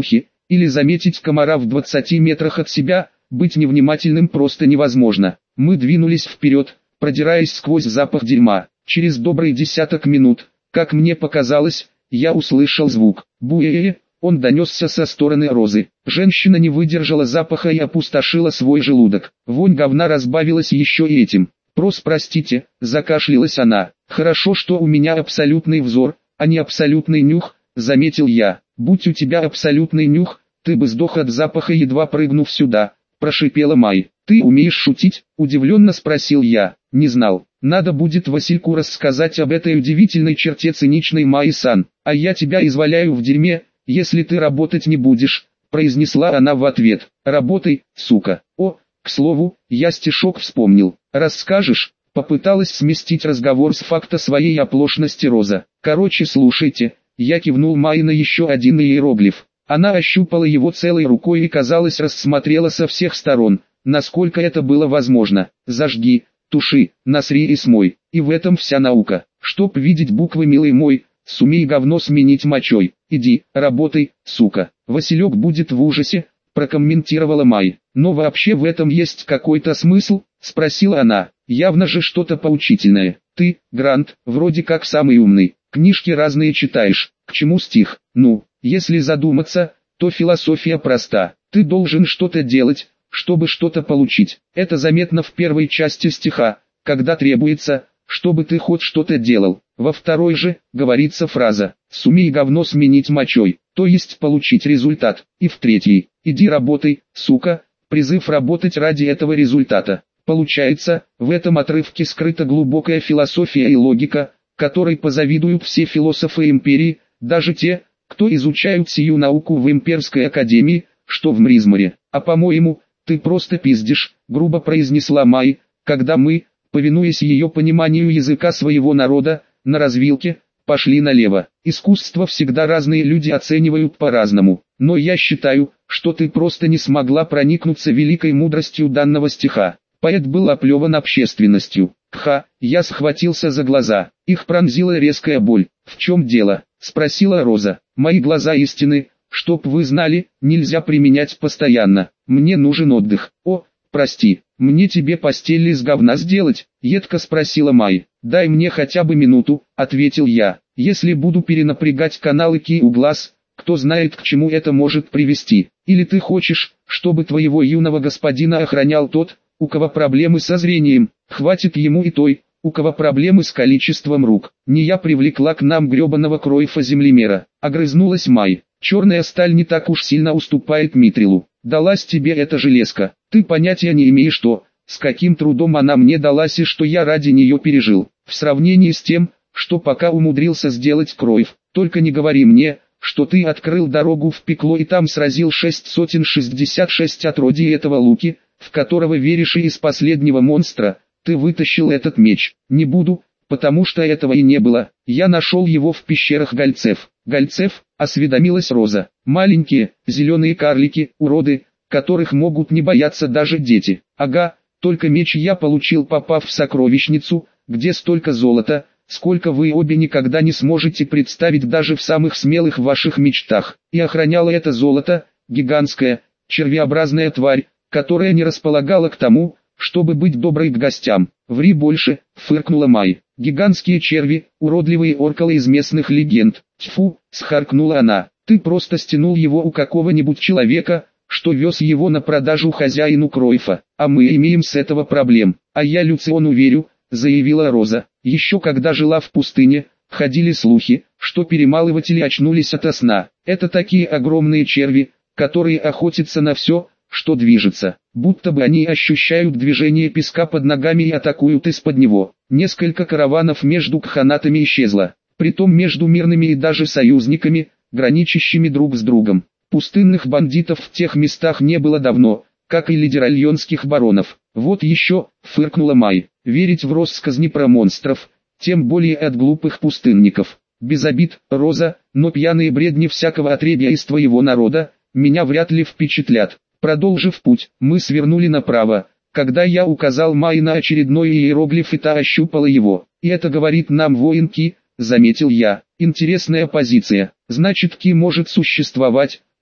или заметить комара в двадцати метрах от себя, быть невнимательным просто невозможно. Мы двинулись вперед, продираясь сквозь запах дерьма. Через добрый десяток минут, как мне показалось, я услышал звук. Буэ-э-э, он донесся со стороны Розы. Женщина не выдержала запаха и опустошила свой желудок. Вонь говна разбавилась еще и этим. «Прос, простите», закашлялась она. «Хорошо, что у меня абсолютный взор, а не абсолютный нюх», заметил я. «Будь у тебя абсолютный нюх, ты бы сдох от запаха, едва прыгнув сюда», прошипела Май. «Ты умеешь шутить?» – удивленно спросил я. «Не знал. Надо будет Васильку рассказать об этой удивительной черте циничной Майи-сан. А я тебя изваляю в дерьме, если ты работать не будешь», произнесла она в ответ. «Работай, сука». «О, к слову, я стишок вспомнил. Расскажешь?» Попыталась сместить разговор с факта своей оплошности Роза. «Короче, слушайте». Я кивнул Майи на еще один иероглиф. Она ощупала его целой рукой и, казалось, рассмотрела со всех сторон, насколько это было возможно. «Зажги, туши, насри и смой». И в этом вся наука. Чтоб видеть буквы, милый мой, сумей говно сменить мочой. Иди, работай, сука. Василек будет в ужасе, прокомментировала Май. «Но вообще в этом есть какой-то смысл?» спросила она. «Явно же что-то поучительное. Ты, Грант, вроде как самый умный. Книжки разные читаешь. К чему стих? Ну, если задуматься, то философия проста. Ты должен что-то делать, чтобы что-то получить. Это заметно в первой части стиха, когда требуется, чтобы ты хоть что-то делал. Во второй же, говорится фраза «сумей говно сменить мочой», то есть получить результат. И в третьей «иди работай, сука», призыв работать ради этого результата. Получается, в этом отрывке скрыта глубокая философия и логика, которой позавидуют все философы империи, даже те, кто изучают сию науку в имперской академии, что в Мризморе. «А по-моему, ты просто пиздишь», грубо произнесла Май, когда мы, повинуясь ее пониманию языка своего народа, на развилке, пошли налево. «Искусство всегда разные люди оценивают по-разному, но я считаю, что ты просто не смогла проникнуться великой мудростью данного стиха». Поэт был оплеван общественностью. Ха, я схватился за глаза. Их пронзила резкая боль. «В чем дело?» – спросила Роза. «Мои глаза истины, чтоб вы знали, нельзя применять постоянно. Мне нужен отдых». «О, прости, мне тебе постель из говна сделать?» – едко спросила Май. «Дай мне хотя бы минуту», – ответил я. «Если буду перенапрягать каналы ки у глаз, кто знает, к чему это может привести. Или ты хочешь, чтобы твоего юного господина охранял тот, у кого проблемы со зрением? Хватит ему и той, у кого проблемы с количеством рук. Не я привлекла к нам гребаного Кройфа-землемера», — огрызнулась Май. «Черная сталь не так уж сильно уступает Митрилу. Далась тебе эта железка. Ты понятия не имеешь, что, с каким трудом она мне далась и что я ради нее пережил. В сравнении с тем, что пока умудрился сделать Кройф. Только не говори мне, что ты открыл дорогу в пекло и там сразил шестьсот шестьдесят шесть отродий этого Луки, в которого веришь, и из последнего монстра ты вытащил этот меч. Не буду, потому что этого и не было. Я нашел его в пещерах Гольцев». «Гольцев?» — осведомилась Роза. «Маленькие, зеленые карлики, уроды, которых могут не бояться даже дети». «Ага, только меч я получил, попав в сокровищницу, где столько золота, сколько вы обе никогда не сможете представить даже в самых смелых ваших мечтах. И охраняла это золото, гигантская, червеобразная тварь, которая не располагала к тому, чтобы быть доброй к гостям». «Ври больше», — фыркнула Май. «Гигантские черви, уродливые оркалы из местных легенд». «Тьфу», — схаркнула она. «Ты просто стянул его у какого-нибудь человека, что вез его на продажу хозяину Кройфа. А мы имеем с этого проблем». «А я Люциону верю», — заявила Роза. «Еще когда жила в пустыне, ходили слухи, что перемалыватели очнулись ото сна. Это такие огромные черви, которые охотятся на все, что движется, будто бы они ощущают движение песка под ногами и атакуют из-под него. Несколько караванов между кханатами исчезло, притом между мирными и даже союзниками, граничащими друг с другом. Пустынных бандитов в тех местах не было давно, как и лидеральонских баронов. Вот еще», — фыркнула Май, — «верить в россказни про монстров, тем более от глупых пустынников. Без обид, Роза, но пьяные бредни всякого отребья из твоего народа, меня вряд ли впечатлят». Продолжив путь, мы свернули направо, когда я указал Май на очередной иероглиф, и та ощупала его. «И это говорит нам воин Ки», — заметил я. «Интересная позиция. Значит, Ки может существовать,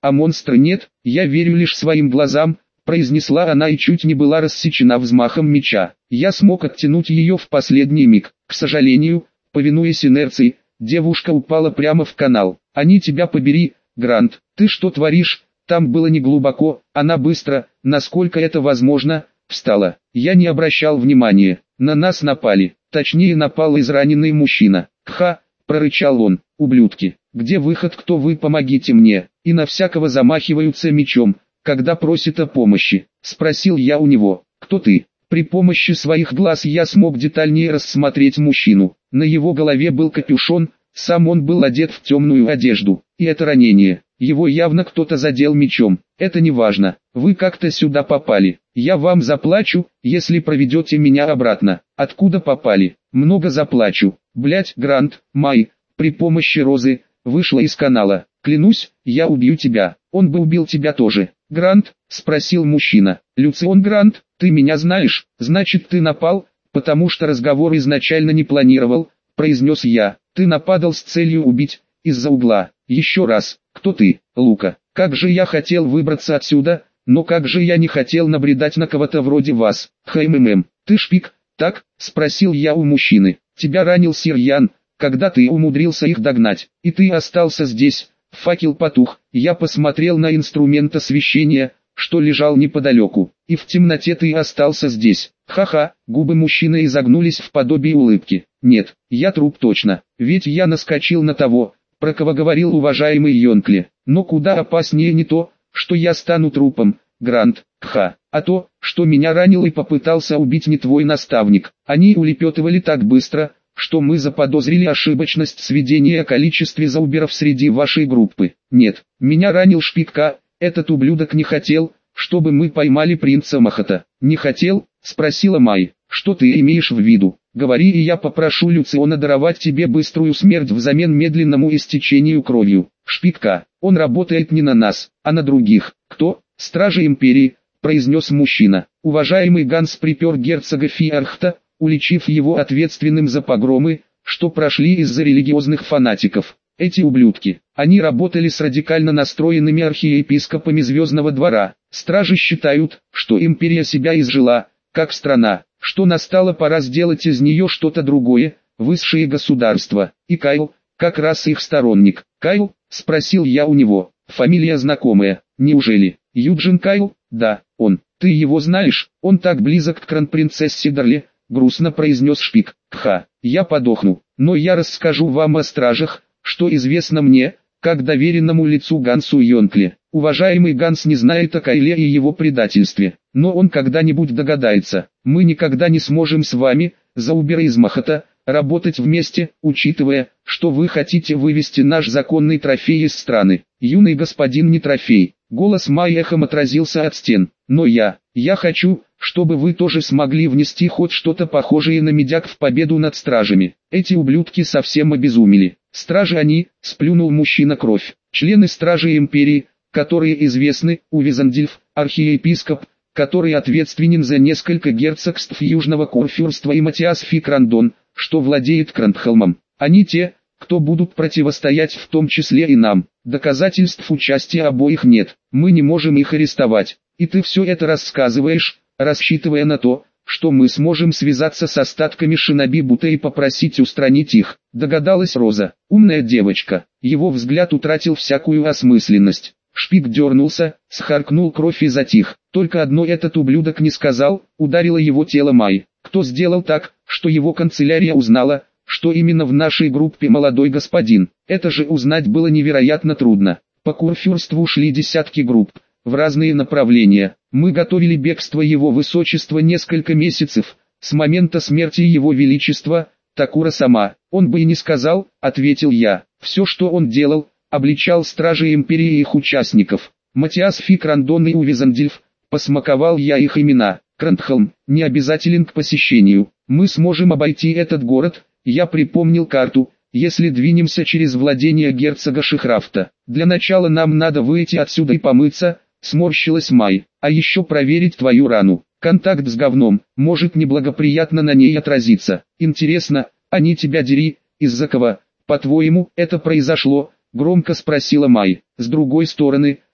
а монстр нет, я верю лишь своим глазам, произнесла она и чуть не была рассечена взмахом меча. Я смог оттянуть ее в последний миг. К сожалению, повинуясь инерции, девушка упала прямо в канал. Они тебя побери, Грант, ты что творишь? Там было не глубоко, она быстро, насколько это возможно, встала. Я не обращал внимания, на нас напали, точнее напал израненный мужчина. Кха, прорычал он, ублюдки, где выход, кто вы, помогите мне, и на всякого замахиваются мечом, когда просит о помощи. Спросил я у него, кто ты? При помощи своих глаз я смог детальнее рассмотреть мужчину. На его голове был капюшон, сам он был одет в темную одежду, и это ранение. Его явно кто-то задел мечом. Это не важно, вы как-то сюда попали. Я вам заплачу, если проведете меня обратно. Откуда попали? Много заплачу. Блять, Грант, Май, при помощи розы, вышла из канала. Клянусь, я убью тебя. Он бы убил тебя тоже. Грант, спросил мужчина. Люцион Грант, ты меня знаешь? Значит, ты напал, потому что разговор изначально не планировал, произнес я. Ты нападал с целью убить, из-за угла. Еще раз, кто ты, Лука? Как же я хотел выбраться отсюда, но как же я не хотел набредать на кого-то вроде вас. Хмм, ты шпик, так? Спросил я у мужчины. Тебя ранил Сир Ян, когда ты умудрился их догнать, и ты остался здесь. Факел потух, я посмотрел на инструмент освещения, что лежал неподалеку, и в темноте ты остался здесь. Ха-ха, губы мужчины изогнулись в подобии улыбки. Нет, я труп точно, ведь я наскочил на того, про кого говорил уважаемый Йонкли. Но куда опаснее не то, что я стану трупом, Грант, ха, а то, что меня ранил и попытался убить не твой наставник. Они улепетывали так быстро, что мы заподозрили ошибочность сведения о количестве зауберов среди вашей группы. Нет, меня ранил шпика, этот ублюдок не хотел, чтобы мы поймали принца Махата. Не хотел? Спросила Май. Что ты имеешь в виду? Говори, и я попрошу Люциона даровать тебе быструю смерть взамен медленному истечению кровью. Шпика, он работает не на нас, а на других. Кто? Стражи Империи, произнес мужчина. Уважаемый Ганс припер герцога Фиархта, уличив его ответственным за погромы, что прошли из-за религиозных фанатиков. Эти ублюдки, они работали с радикально настроенными архиепископами Звездного двора. Стражи считают, что империя себя изжила, как страна, что настала пора сделать из нее что-то другое, высшее государство. И Кайл, как раз их сторонник. Кайл, спросил я у него, фамилия знакомая, неужели? Юджин Кайл? Да, он. Ты его знаешь? Он так близок к кронпринцессе Дарли, грустно произнес Шпик. Ха, я подохну, но я расскажу вам о стражах, что известно мне, как доверенному лицу Гансу Йонкли. Уважаемый Ганс не знает о Кайле и его предательстве, но он когда-нибудь догадается. Мы никогда не сможем с вами, зауберы из Махата, работать вместе, учитывая, что вы хотите вывести наш законный трофей из страны. Юный господин не трофей. Голос Май эхом отразился от стен. Но я, я хочу, чтобы вы тоже смогли внести хоть что-то похожее на медяк в победу над стражами. Эти ублюдки совсем обезумели. Стражи они, сплюнул мужчина кровь. Члены стражи империи, которые известны, Увизандильф, архиепископ, который ответственен за несколько герцогств Южного Корфюрства, и Матиас Фикрандон, что владеет Крандхелмом. Они те, кто будут противостоять в том числе и нам. Доказательств участия обоих нет, мы не можем их арестовать. И ты все это рассказываешь, рассчитывая на то, что мы сможем связаться с остатками шиноби Бута и попросить устранить их. Догадалась Роза, умная девочка. Его взгляд утратил всякую осмысленность. Шпик дернулся, схаркнул кровь и затих. Только одно этот ублюдок не сказал, ударило его тело Май. Кто сделал так, что его канцелярия узнала, что именно в нашей группе молодой господин? Это же узнать было невероятно трудно. По Курфюрству шли десятки групп, в разные направления. Мы готовили бегство его высочества несколько месяцев, с момента смерти его величества, Такура сама. Он бы и не сказал, ответил я. Все, что он делал, обличал стражи империи и их участников. Матиас Фикрандон и Увизандильф, посмаковал я их имена. Крандхелм, не обязателен к посещению. Мы сможем обойти этот город, я припомнил карту, если двинемся через владение герцога Шихрафта. Для начала нам надо выйти отсюда и помыться, сморщилась Май, а еще проверить твою рану. Контакт с говном, может неблагоприятно на ней отразиться. Интересно, они тебя дери, из-за кого, по-твоему, это произошло? Громко спросила Май. С другой стороны,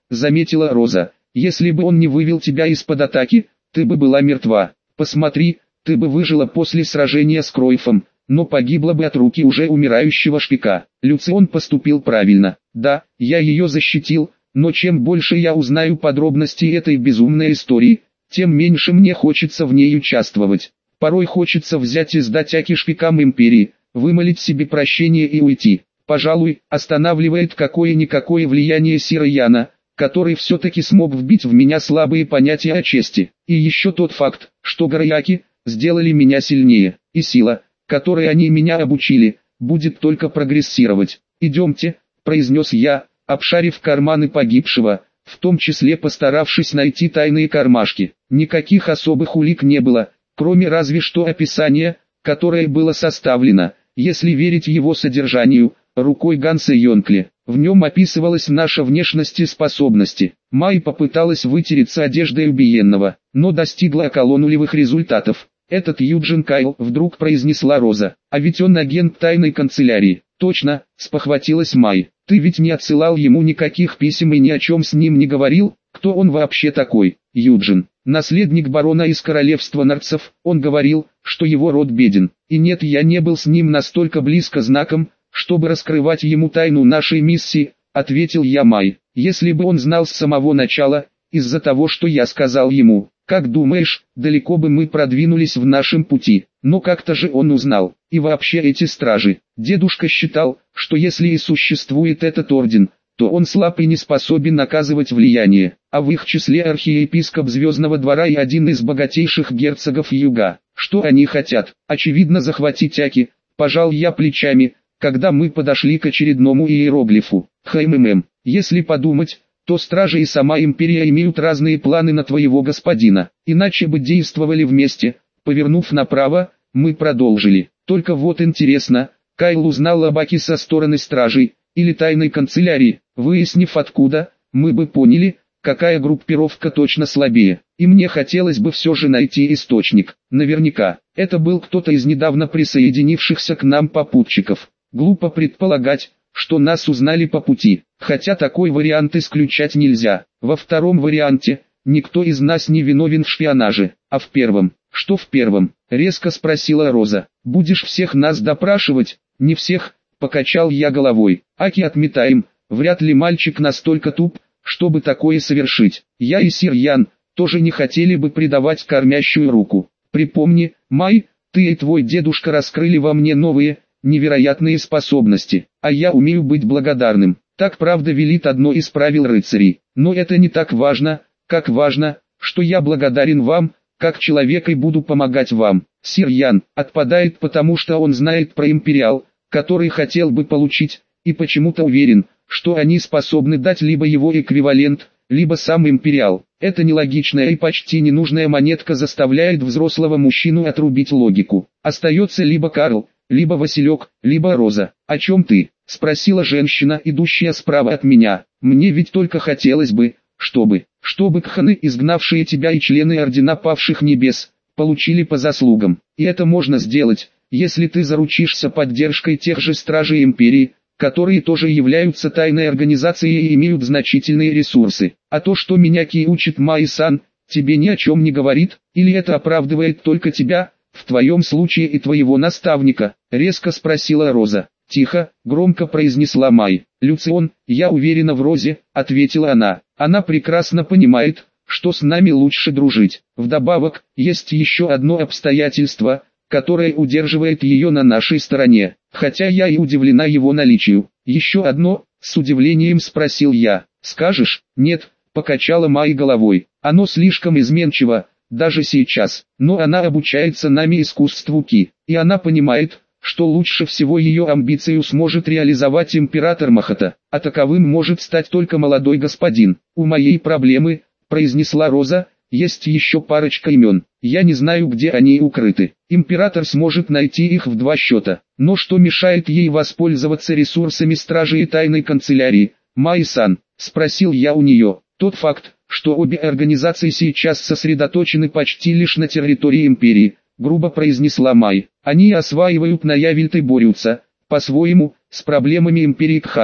заметила Роза. Если бы он не вывел тебя из-под атаки, ты бы была мертва. Посмотри, ты бы выжила после сражения с Кройфом, но погибла бы от руки уже умирающего шпика. Люцион поступил правильно. Да, я ее защитил, но чем больше я узнаю подробностей этой безумной истории, тем меньше мне хочется в ней участвовать. Порой хочется взять и сдать аки шпикам империи, вымолить себе прощение и уйти. Пожалуй, останавливает какое-никакое влияние Сираяна, который все-таки смог вбить в меня слабые понятия о чести. И еще тот факт, что Гараяки сделали меня сильнее, и сила, которой они меня обучили, будет только прогрессировать. «Идемте», — произнес я, обшарив карманы погибшего, в том числе постаравшись найти тайные кармашки. Никаких особых улик не было, кроме разве что описания, которое было составлено, если верить его содержанию, рукой Ганса Йонкли. В нем описывалась наша внешность и способности. Май попыталась вытереться одеждой убиенного, но достигла околонулевых результатов. «Этот Юджин Кайл», — вдруг произнесла Роза, — «а ведь он агент тайной канцелярии». «Точно», — спохватилась Май, — «ты ведь не отсылал ему никаких писем и ни о чем с ним не говорил? Кто он вообще такой?» «Юджин, наследник барона из королевства Нарцев, он говорил, что его род беден. И нет, я не был с ним настолько близко знаком, чтобы раскрывать ему тайну нашей миссии», — ответил я Май. «Если бы он знал с самого начала, из-за того, что я сказал ему, как думаешь, далеко бы мы продвинулись в нашем пути? Но как-то же он узнал. И вообще эти стражи. Дедушка считал, что если и существует этот орден, то он слаб и не способен наказывать влияние, а в их числе архиепископ Звездного двора и один из богатейших герцогов Юга. Что они хотят? Очевидно, захватить Аки. Пожал я плечами, когда мы подошли к очередному иероглифу. Хмм, если подумать, то стражи и сама империя имеют разные планы на твоего господина, иначе бы действовали вместе. Повернув направо, мы продолжили. Только вот интересно, Кайл узнал об Аки со стороны стражей, или тайной канцелярии. Выяснив откуда, мы бы поняли, какая группировка точно слабее. И мне хотелось бы все же найти источник. Наверняка, это был кто-то из недавно присоединившихся к нам попутчиков. Глупо предполагать, что нас узнали по пути, хотя такой вариант исключать нельзя. Во втором варианте, никто из нас не виновен в шпионаже, а в первом, что в первом, резко спросила Роза. Будешь всех нас допрашивать? Не всех, покачал я головой. Аки отметаем, вряд ли мальчик настолько туп, чтобы такое совершить. Я и Сир Ян тоже не хотели бы предавать кормящую руку. Припомни, Май, ты и твой дедушка раскрыли во мне новые, невероятные способности, а я умею быть благодарным. Так правда велит одно из правил рыцарей. Но это не так важно, как важно, что я благодарен вам, как человек, и буду помогать вам. Сир Ян отпадает, потому что он знает про Империал, который хотел бы получить, и почему-то уверен, что они способны дать либо его эквивалент, либо сам Империал. Эта нелогичная и почти ненужная монетка заставляет взрослого мужчину отрубить логику. Остается либо Карл, либо Василек, либо Роза. «О чем ты?» — спросила женщина, идущая справа от меня. «Мне ведь только хотелось бы, чтобы, чтобы кханы, изгнавшие тебя, и члены Ордена Павших Небес, получили по заслугам. И это можно сделать, если ты заручишься поддержкой тех же Стражей Империи, которые тоже являются тайной организацией и имеют значительные ресурсы. А то, что меня Ки учит Май-сан, тебе ни о чем не говорит, или это оправдывает только тебя, в твоем случае и твоего наставника?» — резко спросила Роза. «Тихо», — громко произнесла Май. «Люцион, я уверена в Розе», — ответила она. «Она прекрасно понимает, что с нами лучше дружить. Вдобавок, есть еще одно обстоятельство, которое удерживает ее на нашей стороне, хотя я и удивлена его наличию». «Еще одно?» — с удивлением спросил я. «Скажешь?» «Нет», — покачала Май головой. «Оно слишком изменчиво, даже сейчас, но она обучается нами искусству Ки, и она понимает, что лучше всего ее амбицию сможет реализовать император Махата, а таковым может стать только молодой господин. У моей проблемы», — произнесла Роза, — «есть еще парочка имен, я не знаю, где они укрыты. Император сможет найти их в два счета, но что мешает ей воспользоваться ресурсами стражи и тайной канцелярии?» «Май-сан», — спросил я у нее. «Тот факт, что обе организации сейчас сосредоточены почти лишь на территории Империи», — грубо произнесла Май. «Они осваивают Наявильт и борются, по-своему, с проблемами Империи Кхандр,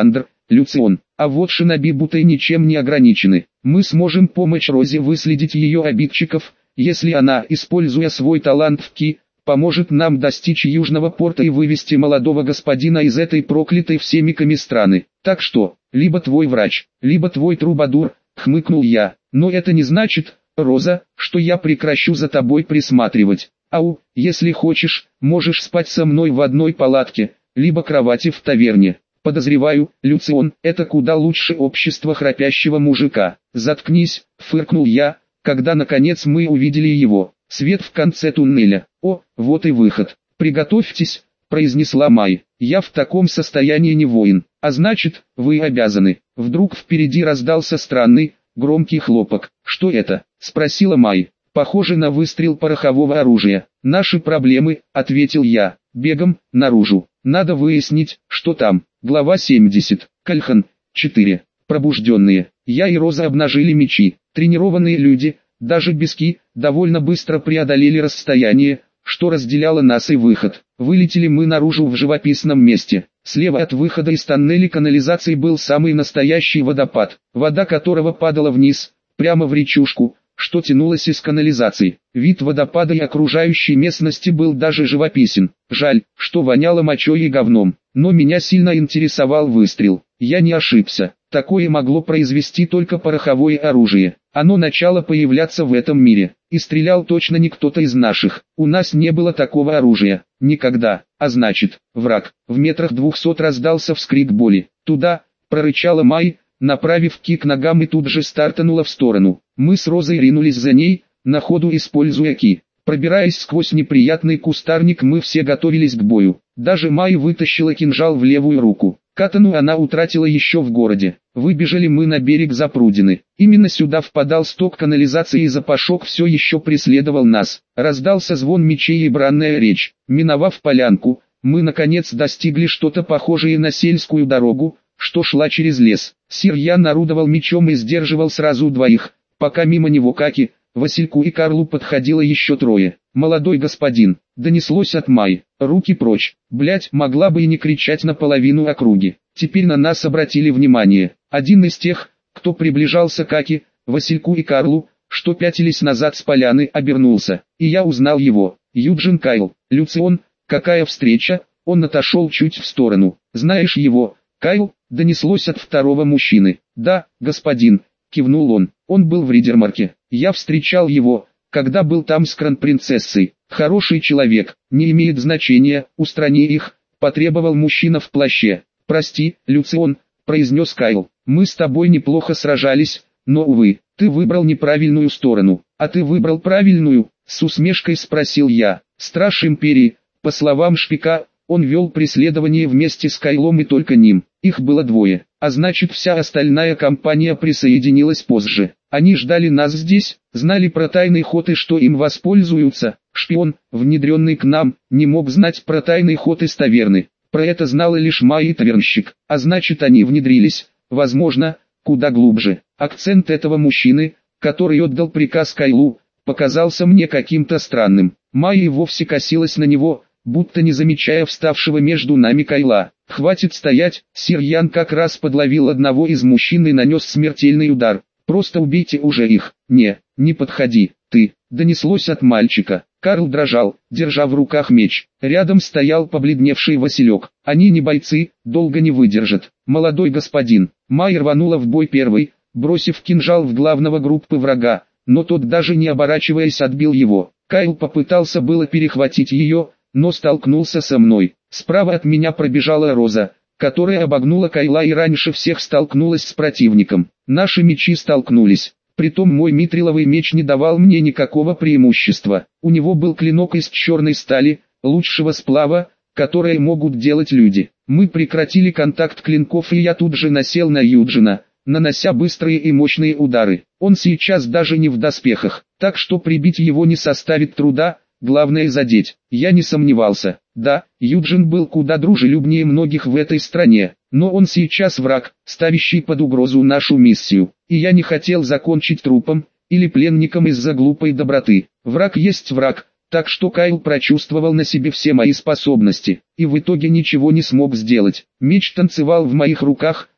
Люцион. А вот шиноби Бутай ничем не ограничены. Мы сможем помочь Розе выследить ее обидчиков, если она, используя свой талант в Ки, поможет нам достичь Южного порта и вывести молодого господина из этой проклятой всеми ками страны. Так что, либо твой врач, либо твой трубадур, хмыкнул я. Но это не значит, Роза, что я прекращу за тобой присматривать. Ау, если хочешь, можешь спать со мной в одной палатке, либо кровати в таверне. Подозреваю, Люцион, это куда лучше общества храпящего мужика. Заткнись, фыркнул я, когда наконец мы увидели его. Свет в конце туннеля. О, вот и выход. Приготовьтесь, произнесла Май. Я в таком состоянии не воин, а значит, вы обязаны. Вдруг впереди раздался странный, громкий хлопок. Что это? Спросила Май. Похоже на выстрел порохового оружия. Наши проблемы, ответил я. Бегом, наружу. Надо выяснить, что там. Глава семьдесят. Кальхан. четыре. Пробужденные. Я и Роза обнажили мечи. Тренированные люди, даже без ки, довольно быстро преодолели расстояние, что разделяло нас и выход. Вылетели мы наружу в живописном месте. Слева от выхода из тоннеля канализации был самый настоящий водопад, вода которого падала вниз, прямо в речушку, что тянулось из канализации. Вид водопада и окружающей местности был даже живописен. Жаль, что воняло мочой и говном. Но меня сильно интересовал выстрел. Я не ошибся. Такое могло произвести только пороховое оружие. Оно начало появляться в этом мире. И стрелял точно не кто-то из наших. У нас не было такого оружия. Никогда. А значит, враг. В метрах двухсот раздался вскрик боли. Туда, прорычала Май, направив ки к ногам и тут же стартанула в сторону. Мы с Розой ринулись за ней, на ходу используя ки. Пробираясь сквозь неприятный кустарник, мы все готовились к бою. Даже Май вытащила кинжал в левую руку. Катану она утратила еще в городе. Выбежали мы на берег Запрудины. Именно сюда впадал сток канализации, и запашок все еще преследовал нас. Раздался звон мечей и бранная речь. Миновав полянку, мы наконец достигли что-то похожее на сельскую дорогу, что шла через лес. Сирьян орудовал мечом и сдерживал сразу двоих, пока мимо него Каки, Васильку и Карлу подходило еще трое. «Молодой господин», донеслось от Май, «руки прочь». Блять, могла бы и не кричать на половину округи. Теперь на нас обратили внимание. Один из тех, кто приближался к Каки, Васильку и Карлу, что пятились назад с поляны, обернулся. И я узнал его. Юджин Кайл. Люцион, какая встреча? Он отошел чуть в сторону. «Знаешь его, Кайл?» донеслось от второго мужчины. «Да, господин», кивнул он. «Он был в Ридермарке. Я встречал его, когда был там с кронпринцессой. Хороший человек, не имеет значения, устрани их», потребовал мужчина в плаще. «Прости, Люцион», произнес Кайл, «мы с тобой неплохо сражались, но, увы, ты выбрал неправильную сторону». «А ты выбрал правильную?» с усмешкой спросил я. «Страж Империи», по словам Шпика, он вел преследование вместе с Кайлом и только ним. Их было двое, а значит вся остальная компания присоединилась позже. Они ждали нас здесь, знали про тайный ход и что им воспользуются. Шпион, внедренный к нам, не мог знать про тайный ход из таверны. Про это знала лишь Май и тавернщик. А значит они внедрились, возможно, куда глубже. Акцент этого мужчины, который отдал приказ Кайлу, показался мне каким-то странным. Май и вовсе косилась на него, будто не замечая вставшего между нами Кайла. «Хватит стоять!» Сирьян как раз подловил одного из мужчин и нанес смертельный удар. «Просто убейте уже их!» «Не, не подходи, ты!» донеслось от мальчика. Карл дрожал, держа в руках меч. Рядом стоял побледневший Василек. «Они не бойцы, долго не выдержат!» «Молодой господин!» Май рванула в бой первой, бросив кинжал в главного группы врага, но тот даже не оборачиваясь отбил его. Кайл попытался было перехватить ее, но столкнулся со мной. Справа от меня пробежала Роза, которая обогнула Кайла и раньше всех столкнулась с противником. Наши мечи столкнулись. Притом мой митриловый меч не давал мне никакого преимущества. У него был клинок из черной стали, лучшего сплава, которые могут делать люди. Мы прекратили контакт клинков, и я тут же насел на Юджина, нанося быстрые и мощные удары. Он сейчас даже не в доспехах, так что прибить его не составит труда. Главное задеть. Я не сомневался. Да, Юджин был куда дружелюбнее многих в этой стране, но он сейчас враг, ставящий под угрозу нашу миссию. И я не хотел закончить трупом, или пленником из-за глупой доброты. Враг есть враг, так что Кайл прочувствовал на себе все мои способности, и в итоге ничего не смог сделать. Меч танцевал в моих руках,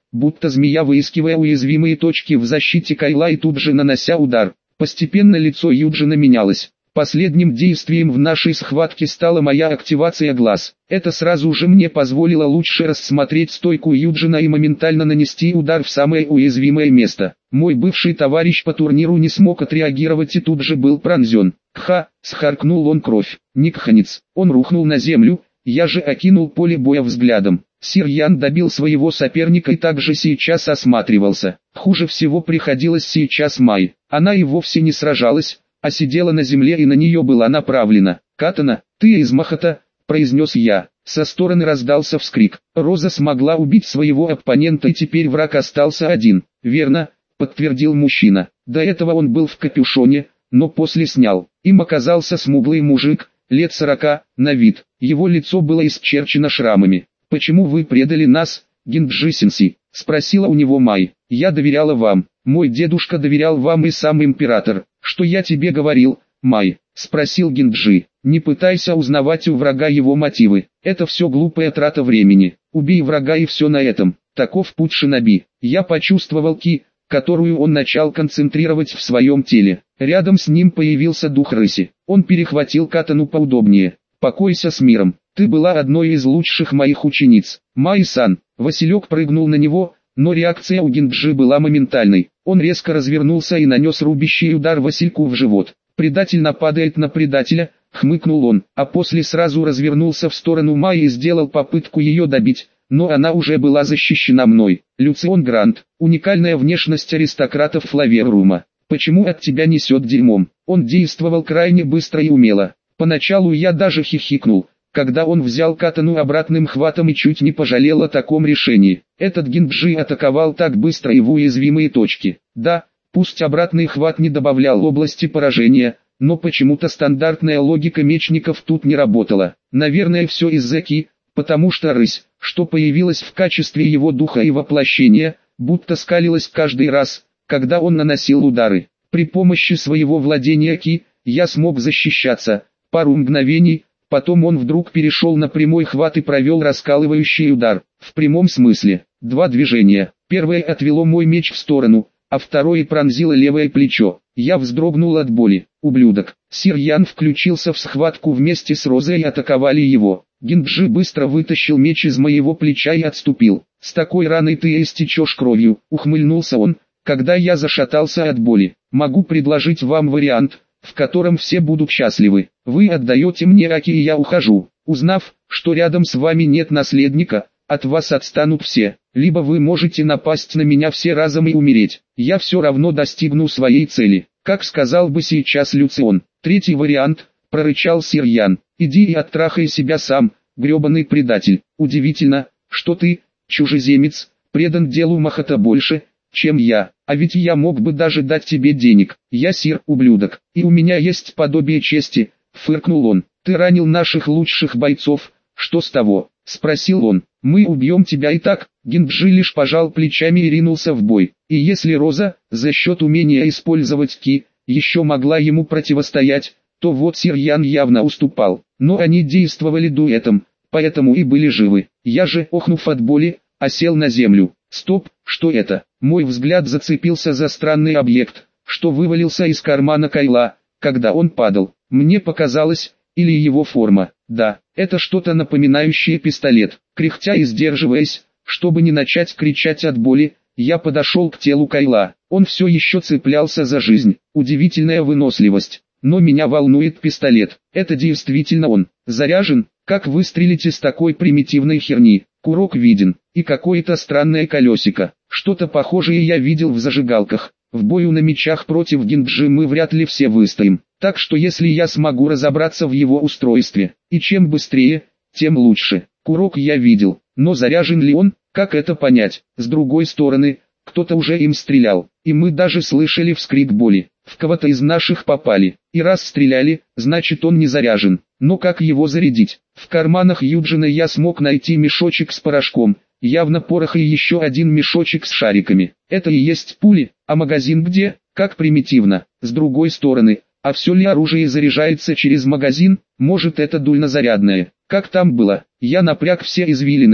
будто змея выискивая уязвимые точки в защите Кайла и тут же нанося удар. Постепенно лицо Юджина менялось. Последним действием в нашей схватке стала моя активация глаз. Это сразу же мне позволило лучше рассмотреть стойку Юджина и моментально нанести удар в самое уязвимое место. Мой бывший товарищ по турниру не смог отреагировать и тут же был пронзен. «Кха!» — схаркнул он кровь. «Никханец!» Он рухнул на землю, я же окинул поле боя взглядом. Сир Ян добил своего соперника и также сейчас осматривался. Хуже всего приходилось сейчас Май. Она и вовсе не сражалась, а сидела на земле и на нее была направлена. «Катана, ты из Махата», — произнес я. Со стороны раздался вскрик. Роза смогла убить своего оппонента и теперь враг остался один. «Верно», — подтвердил мужчина. До этого он был в капюшоне, но после снял. Им оказался смуглый мужик, лет сорока, на вид. Его лицо было исчерчено шрамами. «Почему вы предали нас, Гинджи-сенсей?» — спросила у него Май. «Я доверяла вам. Мой дедушка доверял вам и сам император. Что я тебе говорил, Май?» — спросил Гинджи. «Не пытайся узнавать у врага его мотивы. Это все глупая трата времени. Убей врага и все на этом. Таков путь шиноби». Я почувствовал ки, которую он начал концентрировать в своем теле. Рядом с ним появился дух рыси. Он перехватил катану поудобнее. «Покойся с миром. Ты была одной из лучших моих учениц, Май-сан». Василек прыгнул на него, но реакция у Гинджи была моментальной. Он резко развернулся и нанес рубящий удар Васильку в живот. «Предатель нападает на предателя», — хмыкнул он, а после сразу развернулся в сторону Майи и сделал попытку ее добить, но она уже была защищена мной. «Люцион Грант, уникальная внешность аристократов Флаверрума. Почему от тебя несет дерьмом?» Он действовал крайне быстро и умело. Поначалу я даже хихикнул, когда он взял катану обратным хватом и чуть не пожалел о таком решении. Этот Гинджи атаковал так быстро и в уязвимые точки. Да, пусть обратный хват не добавлял области поражения, но почему-то стандартная логика мечников тут не работала. Наверное, все из-за ки, потому что рысь, что появилась в качестве его духа и воплощения, будто скалилась каждый раз, когда он наносил удары. При помощи своего владения ки, я смог защищаться пару мгновений. Потом он вдруг перешел на прямой хват и провел раскалывающий удар. В прямом смысле. Два движения. Первое отвело мой меч в сторону, а второе пронзило левое плечо. Я вздрогнул от боли. Ублюдок. Сир Ян включился в схватку вместе с Розой и атаковали его. Гинджи быстро вытащил меч из моего плеча и отступил. «С такой раной ты истечешь кровью», — ухмыльнулся он, когда я зашатался от боли. «Могу предложить вам вариант, в котором все будут счастливы. Вы отдаете мне Аки и я ухожу. Узнав, что рядом с вами нет наследника, от вас отстанут все. Либо вы можете напасть на меня все разом и умереть. Я все равно достигну своей цели. Как сказал бы сейчас Люцион. Третий вариант», — прорычал Сир Ян. «Иди и оттрахай себя сам, гребаный предатель. Удивительно, что ты, чужеземец, предан делу Махата больше, чем я. А ведь я мог бы даже дать тебе денег. Я сир, ублюдок, и у меня есть подобие чести», — фыркнул он. «Ты ранил наших лучших бойцов, что с того?» — спросил он. «Мы убьем тебя и так». Гинджи лишь пожал плечами и ринулся в бой. И если Роза, за счет умения использовать ки, еще могла ему противостоять, то вот Сир Ян явно уступал. Но они действовали дуэтом, поэтому и были живы. Я же, охнув от боли, осел на землю. Стоп, что это? Мой взгляд зацепился за странный объект, что вывалился из кармана Кайла, когда он падал. Мне показалось, или его форма. Да, это что-то напоминающее пистолет. Кряхтя и сдерживаясь, чтобы не начать кричать от боли, я подошел к телу Кайла. Он все еще цеплялся за жизнь. Удивительная выносливость. Но меня волнует пистолет. Это действительно он. Заряжен? Как выстрелить из такой примитивной херни? Курок виден. И какое-то странное колесико. Что-то похожее я видел в зажигалках. В бою на мечах против Гинджи мы вряд ли все выстоим. Так что если я смогу разобраться в его устройстве, и чем быстрее, тем лучше. Курок я видел, но заряжен ли он, как это понять? С другой стороны, кто-то уже им стрелял, и мы даже слышали вскрик боли. В кого-то из наших попали, и раз стреляли, значит он не заряжен. Но как его зарядить? В карманах Юджина я смог найти мешочек с порошком, явно порох и еще один мешочек с шариками. Это и есть пули, а магазин где? Как примитивно. С другой стороны, а все ли оружие заряжается через магазин? Может это дульнозарядное? Как там было? Я напряг все извилины,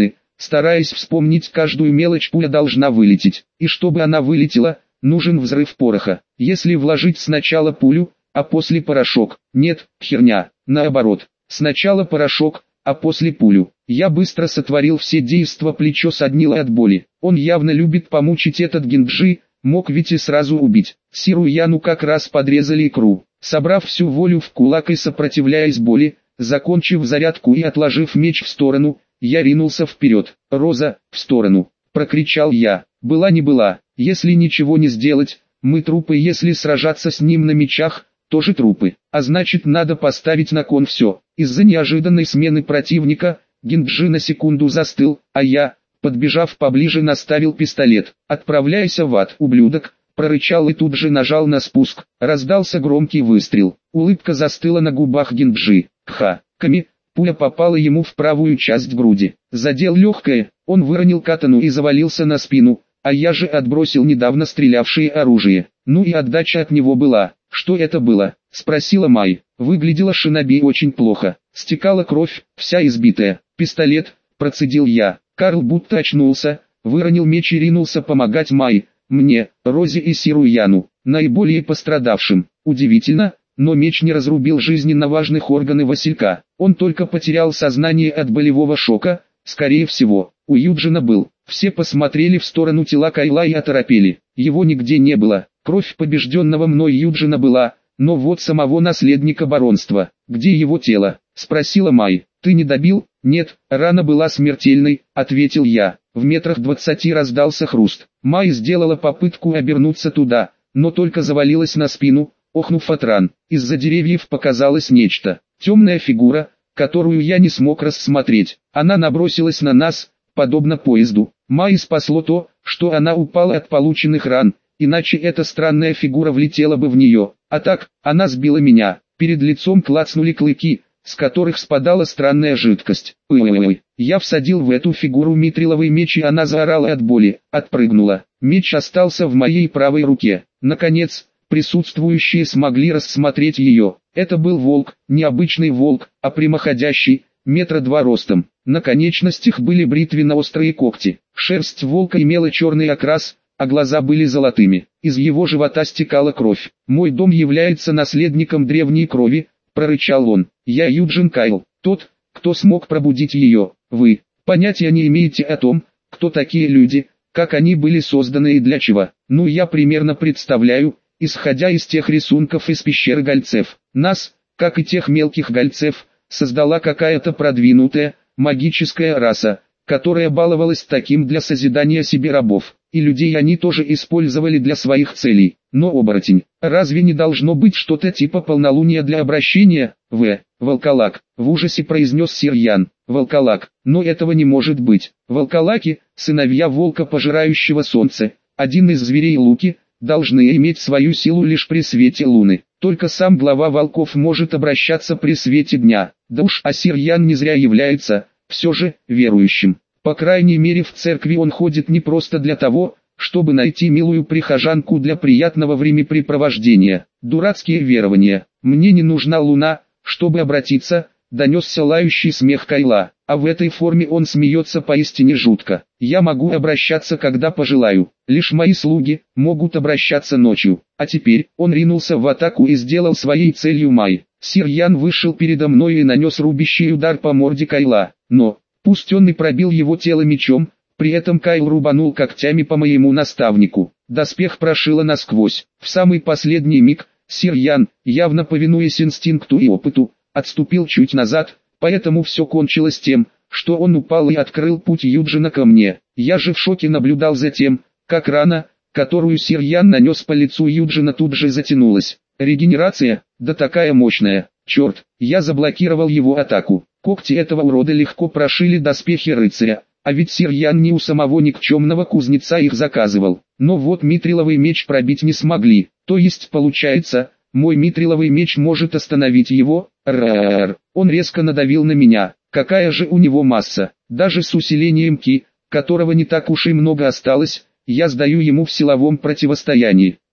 стараясь вспомнить каждую мелочь. Пуля должна вылететь, и чтобы она вылетела, нужен взрыв пороха. Если вложить сначала пулю, а после порошок, нет, херня, наоборот, сначала порошок, а после пулю. Я быстро сотворил все действа, плечо соднило от боли. Он явно любит помучить этот Гинджи, мог ведь и сразу убить. Сиру Яну как раз подрезали икру. Собрав всю волю в кулак и сопротивляясь боли, закончив зарядку и отложив меч в сторону, я ринулся вперед. «Роза, в сторону!» – прокричал я. Была не была, если ничего не сделать, мы трупы, если сражаться с ним на мечах, тоже трупы. А значит, надо поставить на кон все. Из-за неожиданной смены противника, Гинджи на секунду застыл, а я, подбежав поближе, наставил пистолет. «Отправляйся в ад, ублюдок!» – прорычал и тут же нажал на спуск. Раздался громкий выстрел. Улыбка застыла на губах Гинджи. Ха! Ками! Пуля попала ему в правую часть груди. Задел легкое, он выронил катану и завалился на спину, а я же отбросил недавно стрелявшее оружие. Ну и отдача от него была. «Что это было?» – спросила Май. Выглядела шиноби очень плохо. Стекала кровь, вся избитая. «Пистолет», – процедил я. Карл будто очнулся, выронил меч и ринулся помогать Май, мне, Розе и Сиру Яну, наиболее пострадавшим. Удивительно, но меч не разрубил жизненно важных органы Василька. Он только потерял сознание от болевого шока, скорее всего. У Юджина был. Все посмотрели в сторону тела Кайла и оторопели. Его нигде не было. Кровь побежденного мной Юджина была, но вот самого наследника баронства. «Где его тело?» – спросила Май. «Ты не добил?» «Нет, рана была смертельной», – ответил я. В метрах двадцати раздался хруст. Май сделала попытку обернуться туда, но только завалилась на спину, охнув от ран. Из-за деревьев показалось нечто. Темная фигура, которую я не смог рассмотреть. Она набросилась на нас, подобно поезду. Май спасло то, что она упала от полученных ран, иначе эта странная фигура влетела бы в нее. А так, она сбила меня. Перед лицом клацнули клыки, с которых спадала странная жидкость. Ой-ой-ой. Я всадил в эту фигуру митриловый меч, и она заорала от боли, отпрыгнула. Меч остался в моей правой руке. Наконец, присутствующие смогли рассмотреть ее. Это был волк, не обычный волк, а прямоходящий, метра два ростом. На конечностях были бритвенно-острые когти. Шерсть волка имела черный окрас, а глаза были золотыми. Из его живота стекала кровь. «Мой дом является наследником древней крови», — прорычал он. «Я Юджин Кайл, тот, кто смог пробудить ее. Вы понятия не имеете о том, кто такие люди, как они были созданы и для чего. Ну, я примерно представляю, исходя из тех рисунков из пещеры гольцев. Нас, как и тех мелких гольцев, создала какая-то продвинутая, магическая раса, которая баловалась таким для созидания себе рабов. И людей они тоже использовали для своих целей. Но оборотень, разве не должно быть что-то типа полнолуния для обращения? В. Волколак, в ужасе произнес Сир Ян. Волколак, но этого не может быть. Волколаки, сыновья волка, пожирающего солнце, один из зверей Луки, должны иметь свою силу лишь при свете луны. Только сам глава волков может обращаться при свете дня. Да уж, а Сир Ян не зря является, все же, верующим. По крайней мере, в церкви он ходит не просто для того, чтобы найти милую прихожанку для приятного времяпрепровождения. Дурацкие верования. «Мне не нужна луна, чтобы обратиться», — донесся лающий смех Кайла. А в этой форме он смеется поистине жутко. «Я могу обращаться, когда пожелаю. Лишь мои слуги могут обращаться ночью». А теперь он ринулся в атаку и сделал своей целью Май. Сир Ян вышел передо мной и нанес рубящий удар по морде Кайла. Но пусть он и пробил его тело мечом, при этом Кайл рубанул когтями по моему наставнику. Доспех прошило насквозь. В самый последний миг, Сир Ян, явно повинуясь инстинкту и опыту, отступил чуть назад, поэтому все кончилось тем, что он упал и открыл путь Юджина ко мне. Я же в шоке наблюдал за тем, как рана, которую Сир Ян нанес по лицу Юджина, тут же затянулась. Регенерация, да такая мощная. Черт, я заблокировал его атаку. Когти этого урода легко прошили доспехи рыцаря, а ведь Сир Ян не у самого никчемного кузнеца их заказывал. Но вот митриловый меч пробить не смогли, то есть получается, мой митриловый меч может остановить его. Рррррр. Он резко надавил на меня. Какая же у него масса, даже с усилением ки, которого не так уж и много осталось, я сдаю ему в силовом противостоянии.